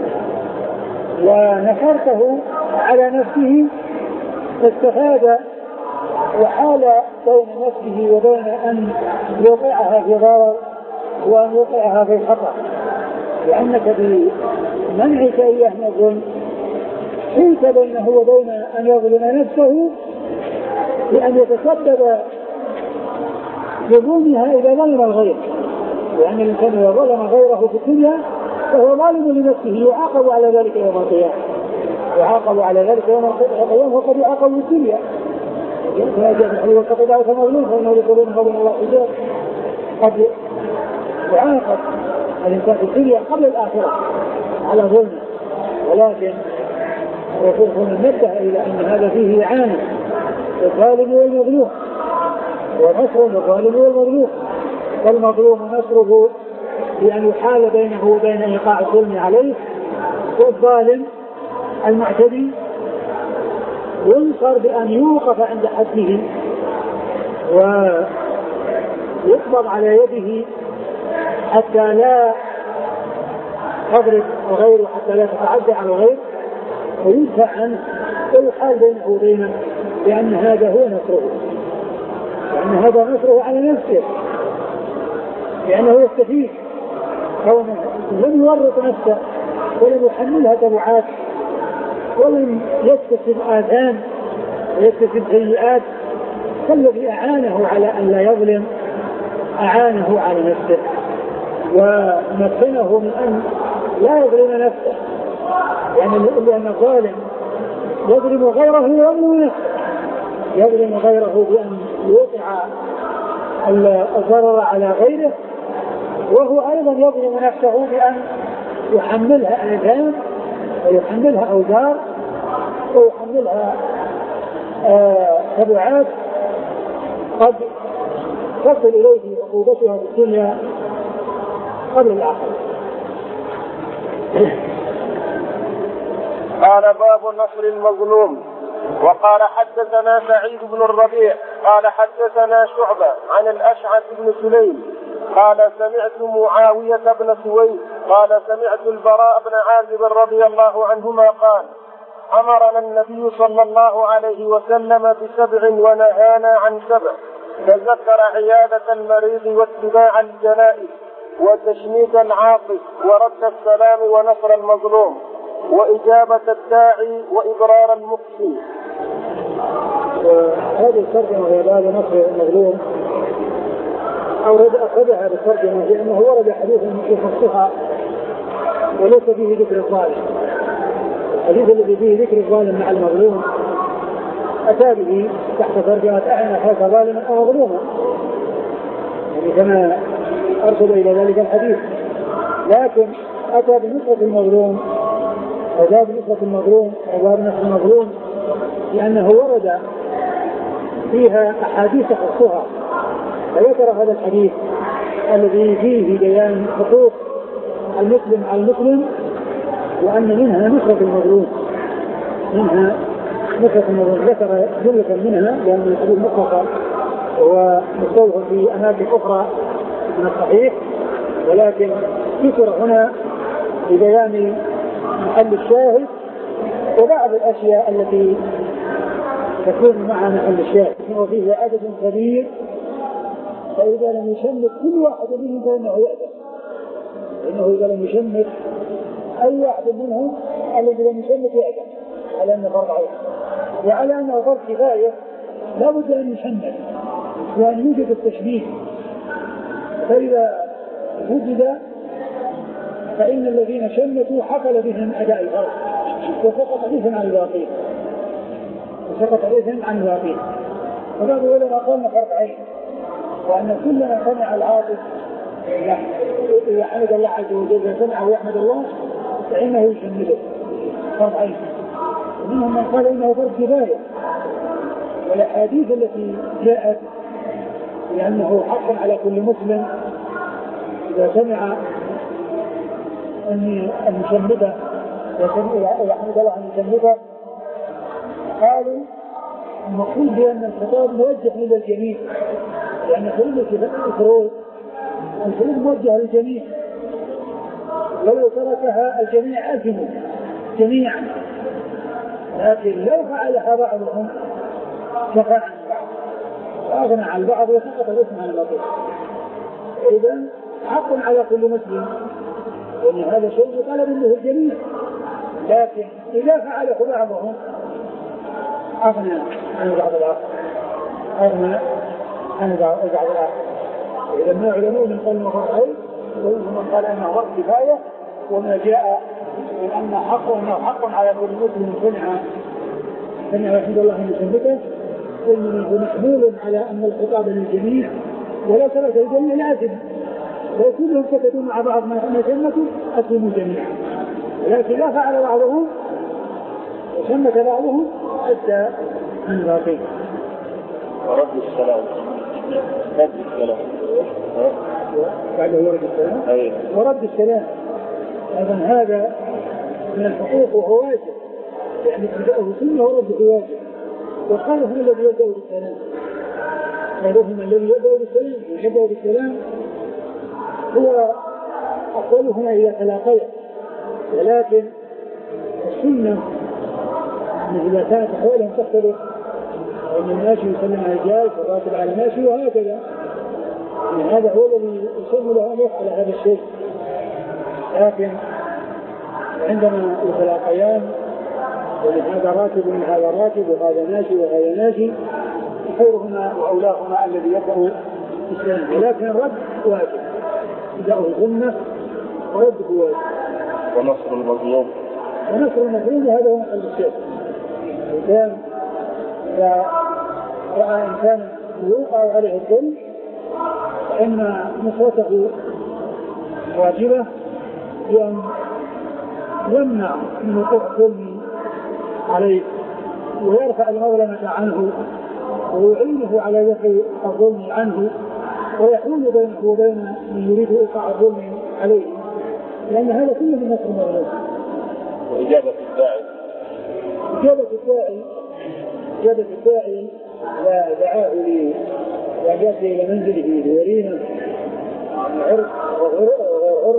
ونشرته على نفسه فاستفاد وحال بين نفسه وبين أن يوقعها في ضرر وأن يوقعها في خطأ، لأنك بمنعك إياه من الظلم حيث بينه وبين أن يظلم نفسه لأن يتسبب بظلمها إذا ظلم الغير، لأن الإنسان إذا ظلم غيره في الدنيا فهو ظالم لنفسه يعاقب على ذلك يوم القيامة، يعاقب على ذلك يوم القيامة وقد يعاقب بالدنيا. وقد دعوة مظلوم فإنه يقولون فضل الله حجاب، قد يعاقب الإنسان في الدنيا قبل الآخرة على ظلمه، ولكن الرسول نبه إلى أن هذا فيه إعانة للظالم والمظلوم ونصر للظالم والمظلوم، والمظلوم نصره بأن يحال بينه وبين إيقاع الظلم عليه، والظالم المعتدي ينصر بأن يوقف عند حده ويقبض على يده حتى لا تضرب الغير وحتى لا تتعدى على الغير، ويدفع عنه ويحال بينه وبينه، لأن هذا هو نصره، لأن هذا نصره على نفسه، لأنه يستفيد كونه لم يورط نفسه ولم يحملها تبعات ولم يكتسب آثام ويكتسب سيئات، فالذي أعانه على أن لا يظلم أعانه على نفسه ومكنه من أن لا يظلم نفسه، يعني لأن الظالم يظلم غيره ويظلم نفسه، يظلم غيره بأن يوقع الضرر على غيره، وهو أيضا يظلم نفسه بأن يحملها آثام ويحملها أوزار ويحملها تبعات قد تصل إليه عقوبتها في الدنيا قبل الآخرة. قال باب نصر المظلوم. وقال حدثنا سعيد بن الربيع قال حدثنا شعبة عن الأشعث بن سليم قال سمعت معاوية بن سويد قال سمعت البراء بن عازب رضي الله عنهما قال أمرنا النبي صلى الله عليه وسلم بسبع ونهانا عن سبع، فذكر عيادة المريض واتباع الجنائز وتشميت العاطف ورد السلام ونصر المظلوم وإجابة الداعي وإضرار المقسم. وهذه الترجمة هي باب نصر المظلوم أورد أخذها بالترجمة لأنه ورد حديث يخصها وليس فيه ذكر الظالم. الحديث الذي فيه ذكر الظالم مع المظلوم أتى به تحت ترجمة أعن أخاك ظالما أو مظلوما، يعني كما أرسل إلى ذلك الحديث، لكن أتى بنصرة المظلوم أتى بنصرة المظلوم أو بنصر المظلوم لأنه ورد فيها أحاديث خصها، فذكر هذا الحديث الذي فيه بيان حقوق المسلم على المسلم، وأن منها نصرة المظلوم، منها نسخة النظر ذكر جملة منها لأن الحديث مختصر وهو مستوفى في أماكن أخرى من الصحيح، ولكن ذكر هنا ببيان محل الشاهد وبعض الأشياء التي تكون معها محل الشاهد. وفيه عدد كبير فإذا لم يشمت كل واحد منهم فإنه يأثم، إنه إذا لم يشمت أي واحد منهم الذي لم يشمت يأثم على أنه فرض عين، وعلى أنه فرض كفاية لا بد أن يشمت وأن يوجد التشبيه. فإذا وجد فإن الذين شمتوا حصل بهم أداء الفرض وسقط إثم عن الباقين وسقط إثم عن الباقين. وبعض العلماء قالنا فرض عين، وأن كل من سمع العاطف إذا حمد الله عز وجل سمعه ويحمد الله فإنه يشمده فرض عين. ومنهم من قال إنه فرض كفاية، والأحاديث التي جاءت لأنه حق على كل مسلم إذا سمع أن يشمده ويحمد الله أن يشمده، قالوا المقصود بأن الخطاب موجه إلى الجميع، لأن كل الفروض الفروض موجهة للجميع، ولو تركها الجميع أثموا جميعا، لكن لو فعلها بعضهم كفى عن بعض وأغنى عن البعض وسقط الإثم عن الباقين. إذن حق على كل مسلم وأن هذا شيء يطالب به الجميع، لكن إذا فعله بعضهم أغنى عن بعض الآخر أغنى عن بعض الآخر. إذا ما علموا من قال فرض عين ومن قال أنه فرض كفاية، وما جاء من أن حق أنه حق على كل مسلم سمع سمع الحمد لله أن يثبته، إنه محمول على أن الخطاب للجميع، ولا ثبت الجميع لازم، لو كلهم سكتوا مع بعض ما شمتوا أثموا جميعا، ولكن لا فعل بعضهم وشمت بعضهم حتى عن الباقين. ورد السلام رد السلام بعده ورد السلام أيه. ورد السلام أيضا هذا من الحقوق وهو واجب، يعني ابتداءه سنة ورده واجب. وقالوا هم الذي يبدأ بالسلام، قالوا هم الذي يبدأ بالسلام يبدأ بالسلام هو أقولهما إذا تلاقيا، ولكن السنة إذا كانت أحوالهم تختلف وأن الماشي يسلم على الجالس والراكب على الماشي وهكذا، يعني هذا هو الذي يسلم له أن يفعل هذا الشيء. لكن عندما يتلاقيان ولهذا راكب وهذا راكب وهذا ماشي وهذا ماشي، خيرهما وأولاهما الذي يبدأ بالسلام، ولكن الرد واجب، بدأه سنة ورده واجب. ونصر المظلوم ونصر المظلوم هذا هو محل الشيء. إنسان إذا رأى إنسان يوقع عليه الظلم فإن نصرته واجبة بأن يمنع من وقوع الظلم عليه ويرفع المظلمة عنه ويعينه على دفع الظلم عنه ويحول بينه وبين من يريد إيقاع الظلم عليه، لأن هذا كله من نصر المظلوم. وإجابة الداعي إجابة الداعي إجابة الداعي ودعاه وجاء إلى منزله بوليمة عرس وغير عرس،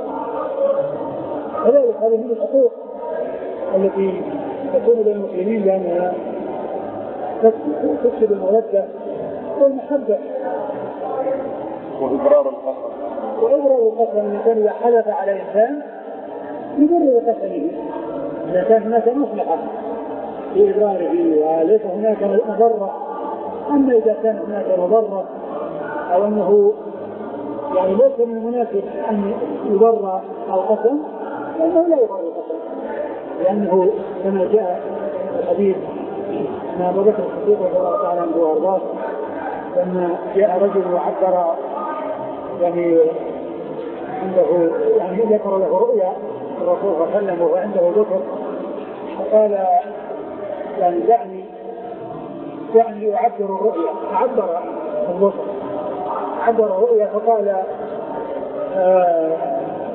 كذلك هذه من الحقوق التي تكون للمسلمين لأنها تكسب المودة والمحبة. وإبرار القسم وإبرار القسم الإنسان إذا حلف على إنسان يبرر قسمه إذا كان هناك مصلحة في إبراره وليس هناك مضرة. أما إذا كان هناك مضرة أو أنه يعني ليس من المناسب أن يبرر القسم لأنه لا يبرر القسم، لأنه كما جاء الحديث ما أبو بكر الصديق رضي الله تعالى عنه وأرضاه لما جاء رجل وعبر يعني عنده يعني ذكر له رؤيا الرسول صلى الله عليه وسلم وعنده ذكر فقال يعني دعني دعني يعبر الرؤيا، عبر البصر عبر الرؤيا فقال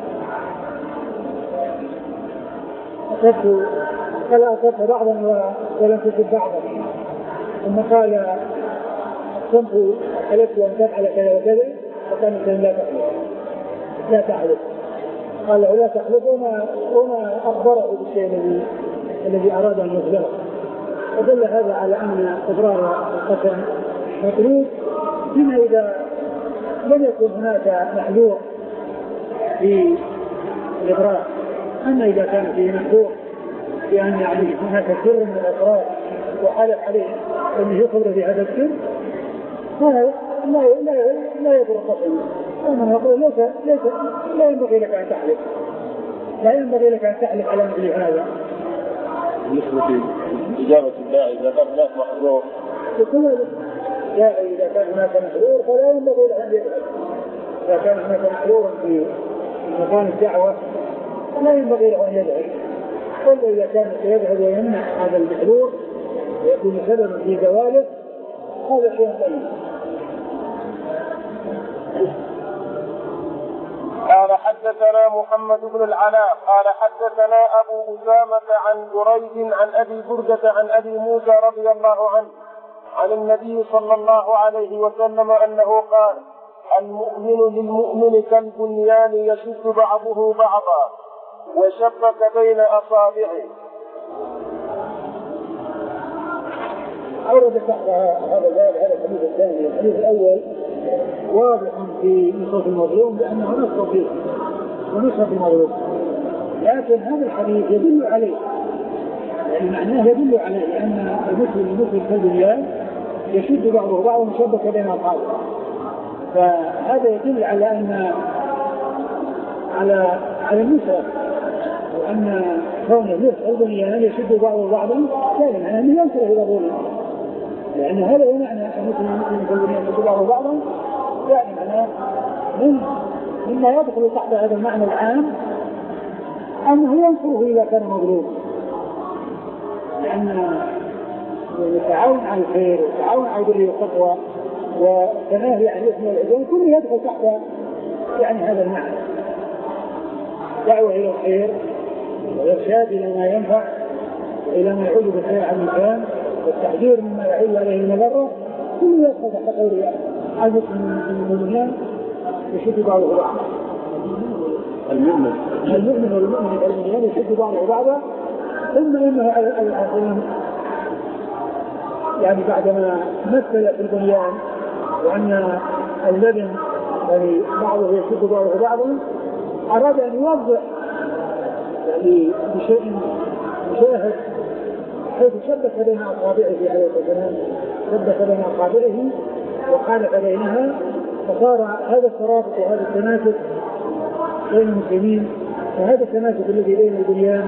أصبت قال أصبت بعضا ولم تصب بعضا، ثم قال الصنف حلفت أن تفعل كذا وكذا، فقال مثلا لا تحلف لا تحلف، قال له لا تحلف وما, وما أخبره بالشيء الذي الذي أراد أن يخبره. فدل هذا على أن إبرار القسم مطلوب فيما إذا لم يكن هناك محذور في الإبرار. أما إذا كان فيه محذور بأن يعني هناك سر من الأسرار وحلف عليه أنه يخبر في هذا السر، لا لا لا لا يضر القسم. أما يقول ليس ليس لا ينبغي لك أن تحلف، لا ينبغي لك أن تحلف على مثل هذا. بالنسبة لإجابة الداعي إذا كان هناك محظور، الداعي إذا كان هناك محظور فلا ينبغي له أن يذهب. إذا كان هناك محظور في مكان الدعوة فلا ينبغي له أن يذهب، إلا إذا كان سيذهب ويمنع هذا المحظور ويكون سببا في زواله، هذا شيء طيب. قال حدثنا محمد بن العلاء قال حدثنا أبو أسامة عن جريج عن أبي بردة عن أبي موسى رضي الله عنه عن النبي صلى الله عليه وسلم أنه قال: المؤمن للمؤمن كالبنيان يشد بعضه بعضا وشبك بين أصابعه. أورد تحت هذا الباب هذا الحديث الثاني. الحديث الأول واضح في نصوص المظلوم لأنه نص فيه ونص في المظلوم، لكن هذا الحديث يدل عليه، يعني معناه يدل عليه أن المسلم المسلم كالبنيان يشد بعضه بعضا وشبك بين أصابعه. فهذا يدل على أن على على النصرة، وأن كونه نصر البنيان يشد بعضه بعضا كان معناه أنه ينصر إلى ظلم، لأن هذا هو معنى المسلم المسلم كالبنيان يشد بعضه بعضا، يعني معناه من مما يدخل تحت هذا المعنى العام أنه ينصره إذا كان مظلوم، لأن التعاون على الخير والتعاون على البر والتقوى والتناهي عن الإثم والعدوان كله يدخل تحت يعني هذا المعنى. دعوة إلى الخير والإرشاد إلى ما ينفع وإلى ما يعود بالخير عن المكان والتحذير مما يعود عليه من المضرة كله يدخل تحت قول المسلم المؤمنان يشد بعضه بعضا. المؤمن المؤمن والمؤمن والمؤمنان يشد بعضه بعضا. ثم إنه العظيم يعني بعدما مثل في البنيان وأن اللبن يعني بعضه يشد بعضه بعضا، أراد أن يوضح يعني بشيء مشاهد حيث شبك بين أصابعه عليه السلام، شبك بين أصابعه وخالف بينها، فصار هذا الترابط وهذا التناسق بين المسلمين، وهذا التناسق الذي بين البنيان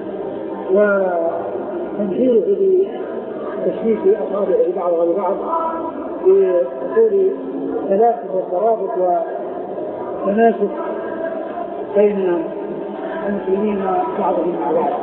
وتمثيله بتشبيك أصابعه بعضها ببعض بحصول تناسق والترابط وتناسق بين المسلمين بعضهم مع بعض.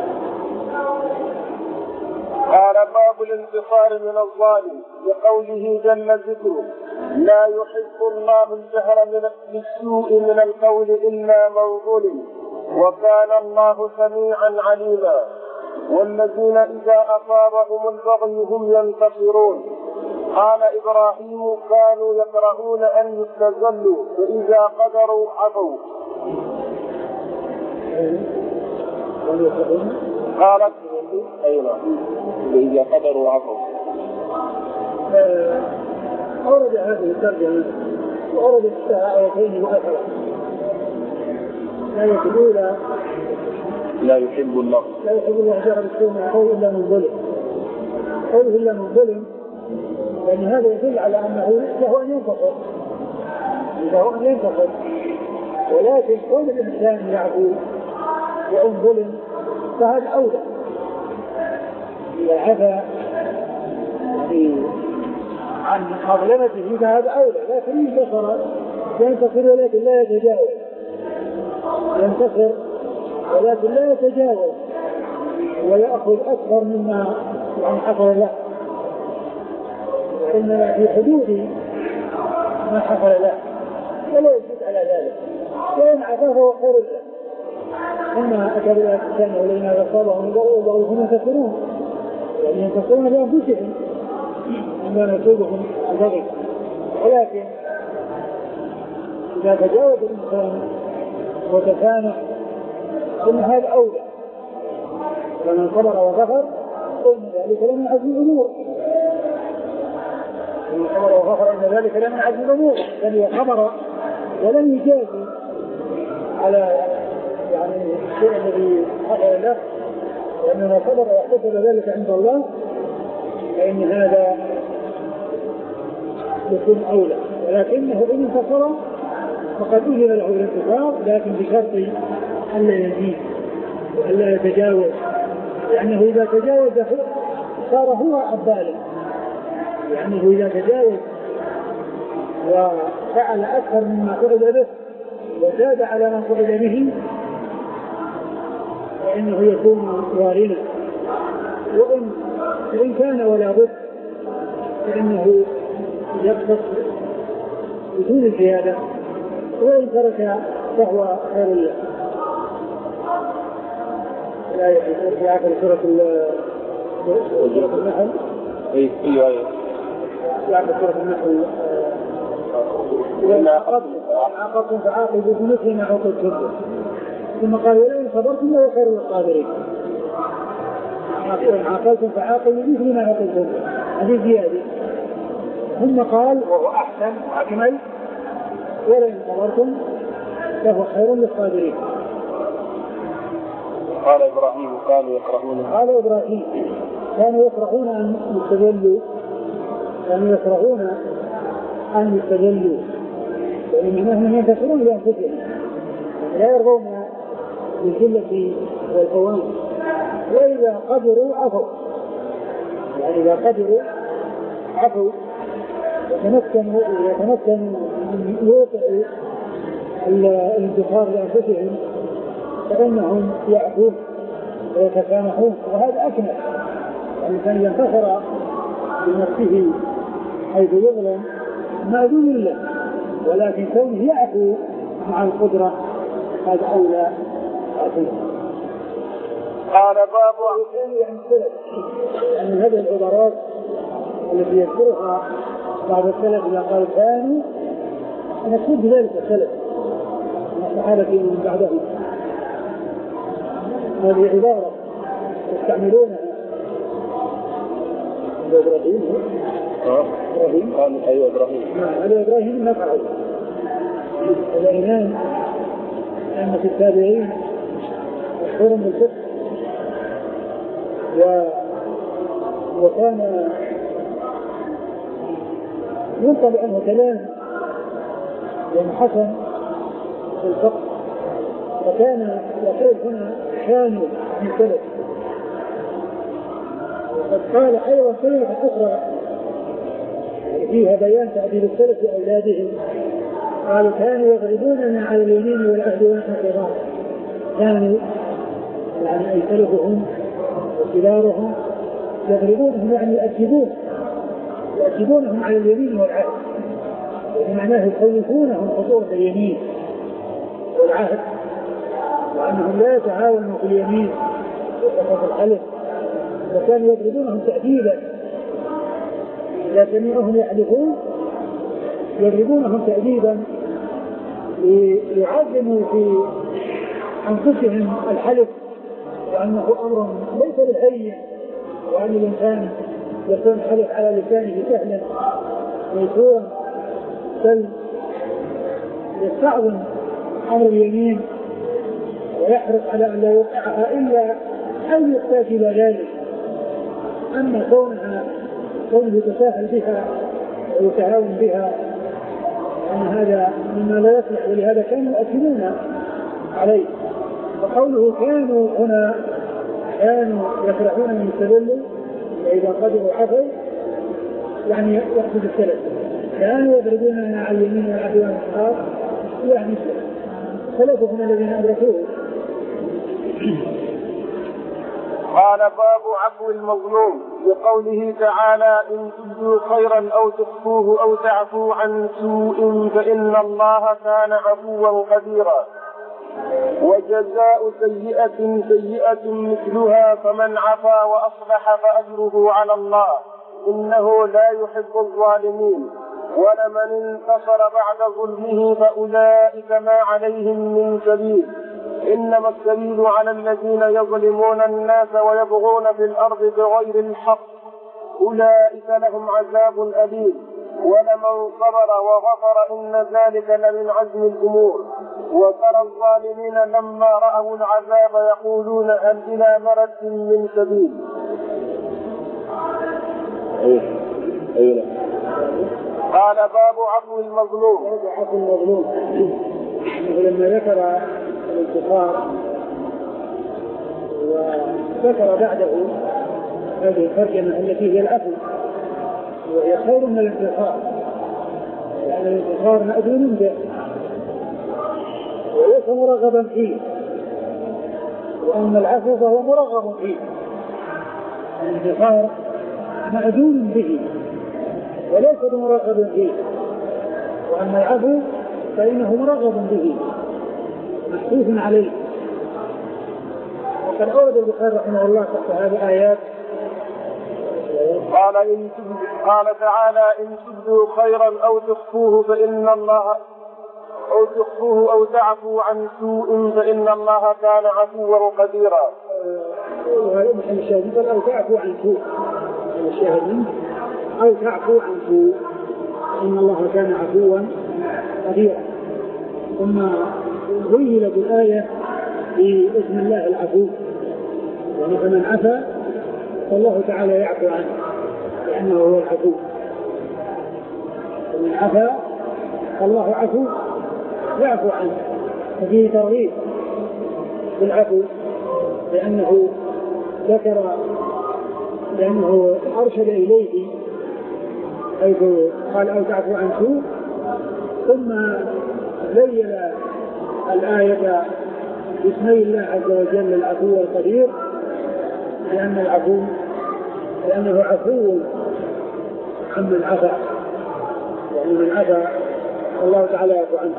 قال: باب الانتصار من الظالم، بقوله جل ذكره: لا يحب الله الجهر بالسوء من القول إلا من ظلم وكان الله سميعا عليما. والذين إذا أصابهم البغي هم ينتصرون. قال إبراهيم: كانوا يكرهون أن يستذلوا فإذا قدروا عفوا. قالت: أيضا إذا قدروا عفوا. أورد هذه الترجمة وأورد آيتين وأخرى. الآية الأولى: لا يحب الله لا يحب الله جهر بالسوء من القول إلا من ظلم. قوله إلا من ظلم يعني هذا يدل على أنه له أن ينتصر، له أن ينتصر، ولكن كون الإنسان يعفو وإن ظلم فهذا أولى. إذا عفا عن مظلمته فهذا أولى، لكن ينتصر ينتصر ولكن لا يتجاوز، ينتصر ولكن لا يتجاوز ويأخذ أكثر مما يعني حصل له، وإنما في حدود ما حصل له ولا يزيد على ذلك، وإن عفاه فهو خير له. إما أتى بالإحسان والذين أصابهم البغي هم ينتصرون، يعني ينتصرون بأنفسهم عندما نصيبهم البغي. ولكن إذا تجاوز الإنسان وتسامح إن هذا أولى، فمن صبر وغفر إن ذلك لمن عزم الأمور. من صبر وغفر إن ذلك لمن عزم الأمور، يعني صبر ولم يجازي على يعني الشيء الذي حصل له، لأنه صبر واحتسب ذلك عند الله، فإن هذا يكون أولى. ولكنه إن انتصر فقد أذن له الانتصار، لكن بشرط ألا يزيد وألا يتجاوز، لأنه إذا تجاوز صار هو الظالم، لأنه إذا تجاوز وفعل أكثر مما فعل به وزاد على ما فعل به فإنه يكون ظالما. وإن وإن كان ولا بد فإنه يقتص بدون الزيادة، وإن ترك فهو خير له. لا في آخر سورة النحل. أي أي أي. في آخر سورة النحل. إذا عاقبتم فعاقبوا بمثل ما عوقبتم به. ثم قال ولئن صبرتم لهو خير للصابرين. إن عاقبتم فعاقبوا بمثل ما عوقبتم به. هذه زيادة. ثم قال وهو أحسن وأكمل ولئن صبرتم فهو خير للصابرين. قال إبراهيم كانوا يكرهون قال إبراهيم كانوا يكرهون أن يستذلوا، كانوا يكرهون أن يستذلوا، يعني معناهم ينتصرون بأنفسهم، لا يرضون بالذلة والهوان، وإذا قدروا عفوا، يعني إذا قدروا عفوا يتمكنوا يتمكنوا من يوقعوا الانتصار لأنفسهم فإنهم يعفون ويتسامحون، وهذا أكمل. يعني كان ينتصر بنفسه حيث يظلم مأذون له، ولكن كونه يعفو مع القدرة هذا أولى أكمل. قال باب عن السلف، يعني هذه العبارات التي يذكرها بعض السلف إذا قال كانوا نقول بذلك السلف الصحابة من بعدهم، هذه عبارة يستعملونها عند إبراهيم. إبراهيم قال أيوة إبراهيم. هذا إبراهيم نفعه هذا إمام أئمة التابعين مشهور بالفقه، و وكان ينقل عنه كلام يعني حسن في الفقه، فكان يقول هنا كانوا من سلف. وقد قال أيضا كلمة أخرى فيها بيان تأديب السلف لأولادهم، قالوا كانوا يضربوننا على اليمين والعهد ونحن صغار. كانوا يعني أي سلفهم وكبارهم يضربونهم يعني يؤكدون يؤكدونهم على اليمين والعهد، ومعناه يخوفونهم خطورة اليمين والعهد، وأنهم لا يتعاونوا في اليمين وفي الحلف، وكانوا يضربونهم تأديبا إذا سمعوهم يحلفون يضربونهم تأديبا ليعظموا في أنفسهم الحلف، وأنه أمر ليس بالهين، وأن الإنسان يكون حلف على لسانه سهلا ميسورا، بل يستعظم أمر اليمين ويحرص على أن لا يوقعها إلا أن يحتاج إلى ذلك. أما كونها كونه يتساهل بها ويتهاون بها أن هذا مما لا يصلح، ولهذا كانوا يؤكدون عليه. وقوله كانوا هنا كانوا يفرحون من التذلل وإذا قدروا عفوا، يعني يقصد السلف، كانوا يضربوننا على اليمين والعهد والانتصار، يعني سلفهم الذين أدركوه. قال باب عفو المظلوم بقوله تعالى إن تبدوا خيرا أو تخفوه أو تعفوا عن سوء فإن الله كان عفوا قديرا. وجزاء سيئة سيئة مثلها فمن عفا وأصلح فأجره على الله إنه لا يحب الظالمين. ولمن انتصر بعد ظلمه فأولئك ما عليهم من سبيل إنما السبيل على الذين يظلمون الناس ويبغون في الأرض بغير الحق أولئك لهم عذاب أليم. ولمن صبر وغفر إن ذلك لمن عزم الأمور. وترى الظالمين لما رأوا العذاب يقولون هل إلى مرد من سبيل. قال باب عفو المظلوم. عفو المظلوم لما ذكر الانتصار وذكر بعده هذه الترجمة التي هي العفو وهي خير من الانتصار لأن الانتصار مأذون به وليس مرغبا فيه وأما العفو فهو مرغب فيه. الانتصار مأذون به وليس مرغب فيه وأما العفو فإنه مرغب به محسوس عليه. وقد أورد البخاري رحمه الله تحت هذه آيات قال إن قال تعالى إن تبدوا خيرا أو تخفوه فإن الله أو تخفوه أو تعفوا عن سوء فإن الله كان عفوا قديرا. وهذا محل الشاهدين أو تعفوا عن سوء الشاهدين أو تعفوا عن سوء إن الله كان عفوا قديرا. ثم ذيلت الآية باسم الله العفو يعني فمن عفا فالله تعالى يعفو عنه لأنه هو العفو. فمن عفا فالله عفو يعفو عنه. ففيه ترغيب بالعفو لأنه ذكر لأنه أرشد إليه حيث قال أو تعفو عن سوء ثم ذيل الآية باسمي الله عز وجل العفو القدير لأن العفو لأنه عفو عمن عفا يعني من عفا الله تعالى يعفو عنه.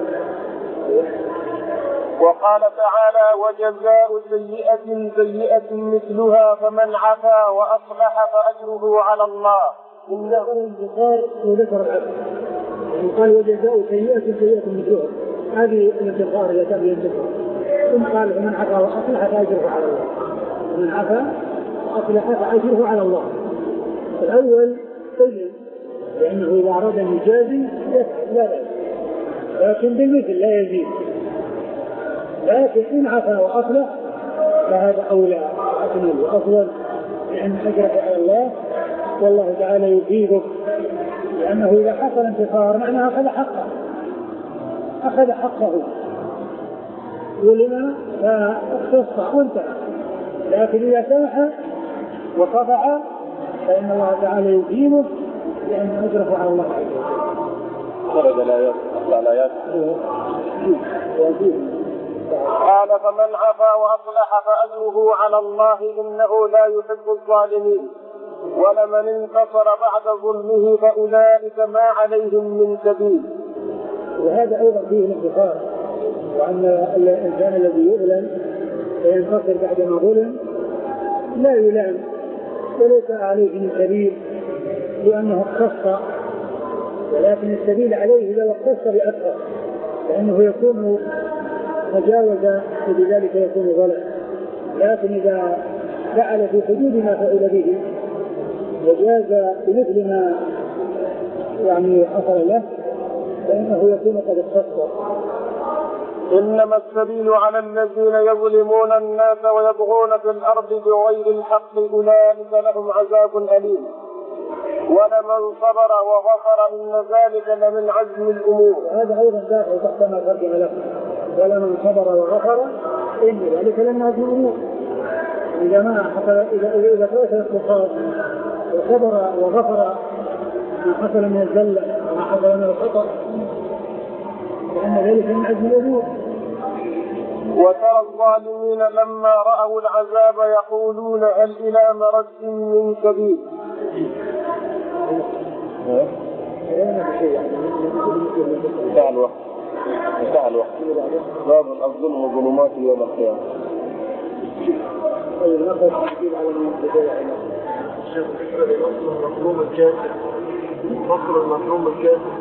وقال تعالى وجزاء سيئة سيئة مثلها فمن عفا وأصلح فأجره على الله إنه الانتصار وذكر العفو يعني قال وجزاء سيئة سيئة مثلها هذه الانتصار التي تبي ينتصر. ثم قال فمن عفا وأصلح فأجره على الله. ومن عفا وأصلح فأجره على الله. الأول سيء لأنه إذا أراد أن يجازي لا بأس لكن بالمثل لا يزيد. لكن إن عفا وأصلح فهذا أولى أكمل وأفضل لأن أجرك على الله والله تعالى يفيدك لأنه إذا حصل انتصار معناه أخذ حقه أخذ حقه ولما فاختص وانتهى. لكن إذا سمح وصفع فإن الله تعالى يفيدك لأن أجرك على الله عز وجل. خرج الآيات الآيات قال فمن عفا وأصلح فأجره على الله إنه لا يحب الظالمين. ولمن انتصر بعد ظلمه فأولئك ما عليهم من سبيل. وهذا أيضا فيه الانتصار وأن الإنسان الذي يظلم وينتصر بعد ما ظلم لا يلام وليس عليه من سبيل لأنه اختص ولكن السبيل عليه إذا اختص بأكثر لأنه يكون تجاوز وبذلك يكون ظلم. لكن إذا فعل في حدود ما فعل به وجاز بمثل ما يعني حصل له فإنه يكون قد اختص. إنما السبيل على الذين يظلمون الناس ويبغون في الأرض بغير الحق أولئك لهم عذاب أليم. ولمن صبر وغفر إن ذلك لمن عزم الأمور. هذا أيضا داخل تحت ما ترجم له. ولمن صبر وغفر إن ذلك لمن عزم الأمور. إذا ما حصل إذا إذا فات الانتصار وصبر وغفر ما حصل من الزلة وما حصل من الخطأ لأن ذلك من عزم الأمور. وترى الظالمين لما رأوا العذاب يقولون هل إلى مرد من سبيل. انتهى الوقت. باب الظلم وظلمات يوم القيامة. طيب نقص تحديد على الشيخ بالنسبة للمظلوم الكافر، فصل المظلوم الكافر.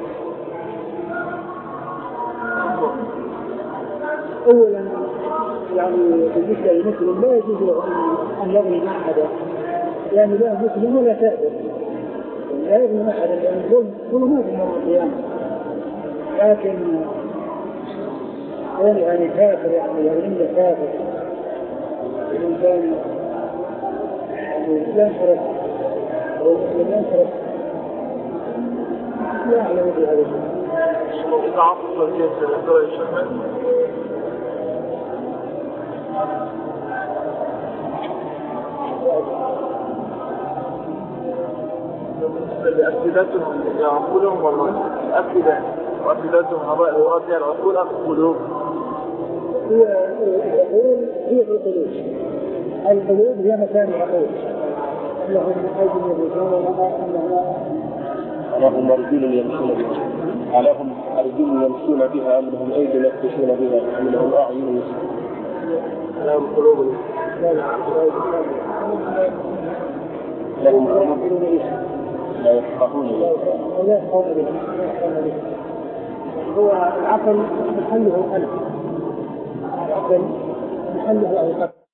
أولا يعني بالنسبة للمسلم لا يجوز أن يظلم أحدا، يعني لا مسلم ولا كافر لا يظلم أحدا، لأن الظلم ظلمات يوم القيامة. لكن كون يعني كافر يعني يظلم كافر الإنسان يعني ينصرف والمسلم ينصرف لا أعلم في هذا الشيء. تعطف الكافر يقرأ الشمال لأفئدتهم يعقلهم والله أفئدة وأفئدتهم هواء وراتها العقول أقولهم هي العقول هي القلوب. القلوب هي مكان العقول. لهم أيدي يمشون لهم أرجل يمشون بها لهم أرجل يمشون بها أم لهم أيدي يبطشون بها أم لهم أعين لهم قلوب لهم قلوب لا يفقهون ولا يفقهون به. هو العقل محله القلب، العقل محله القلب.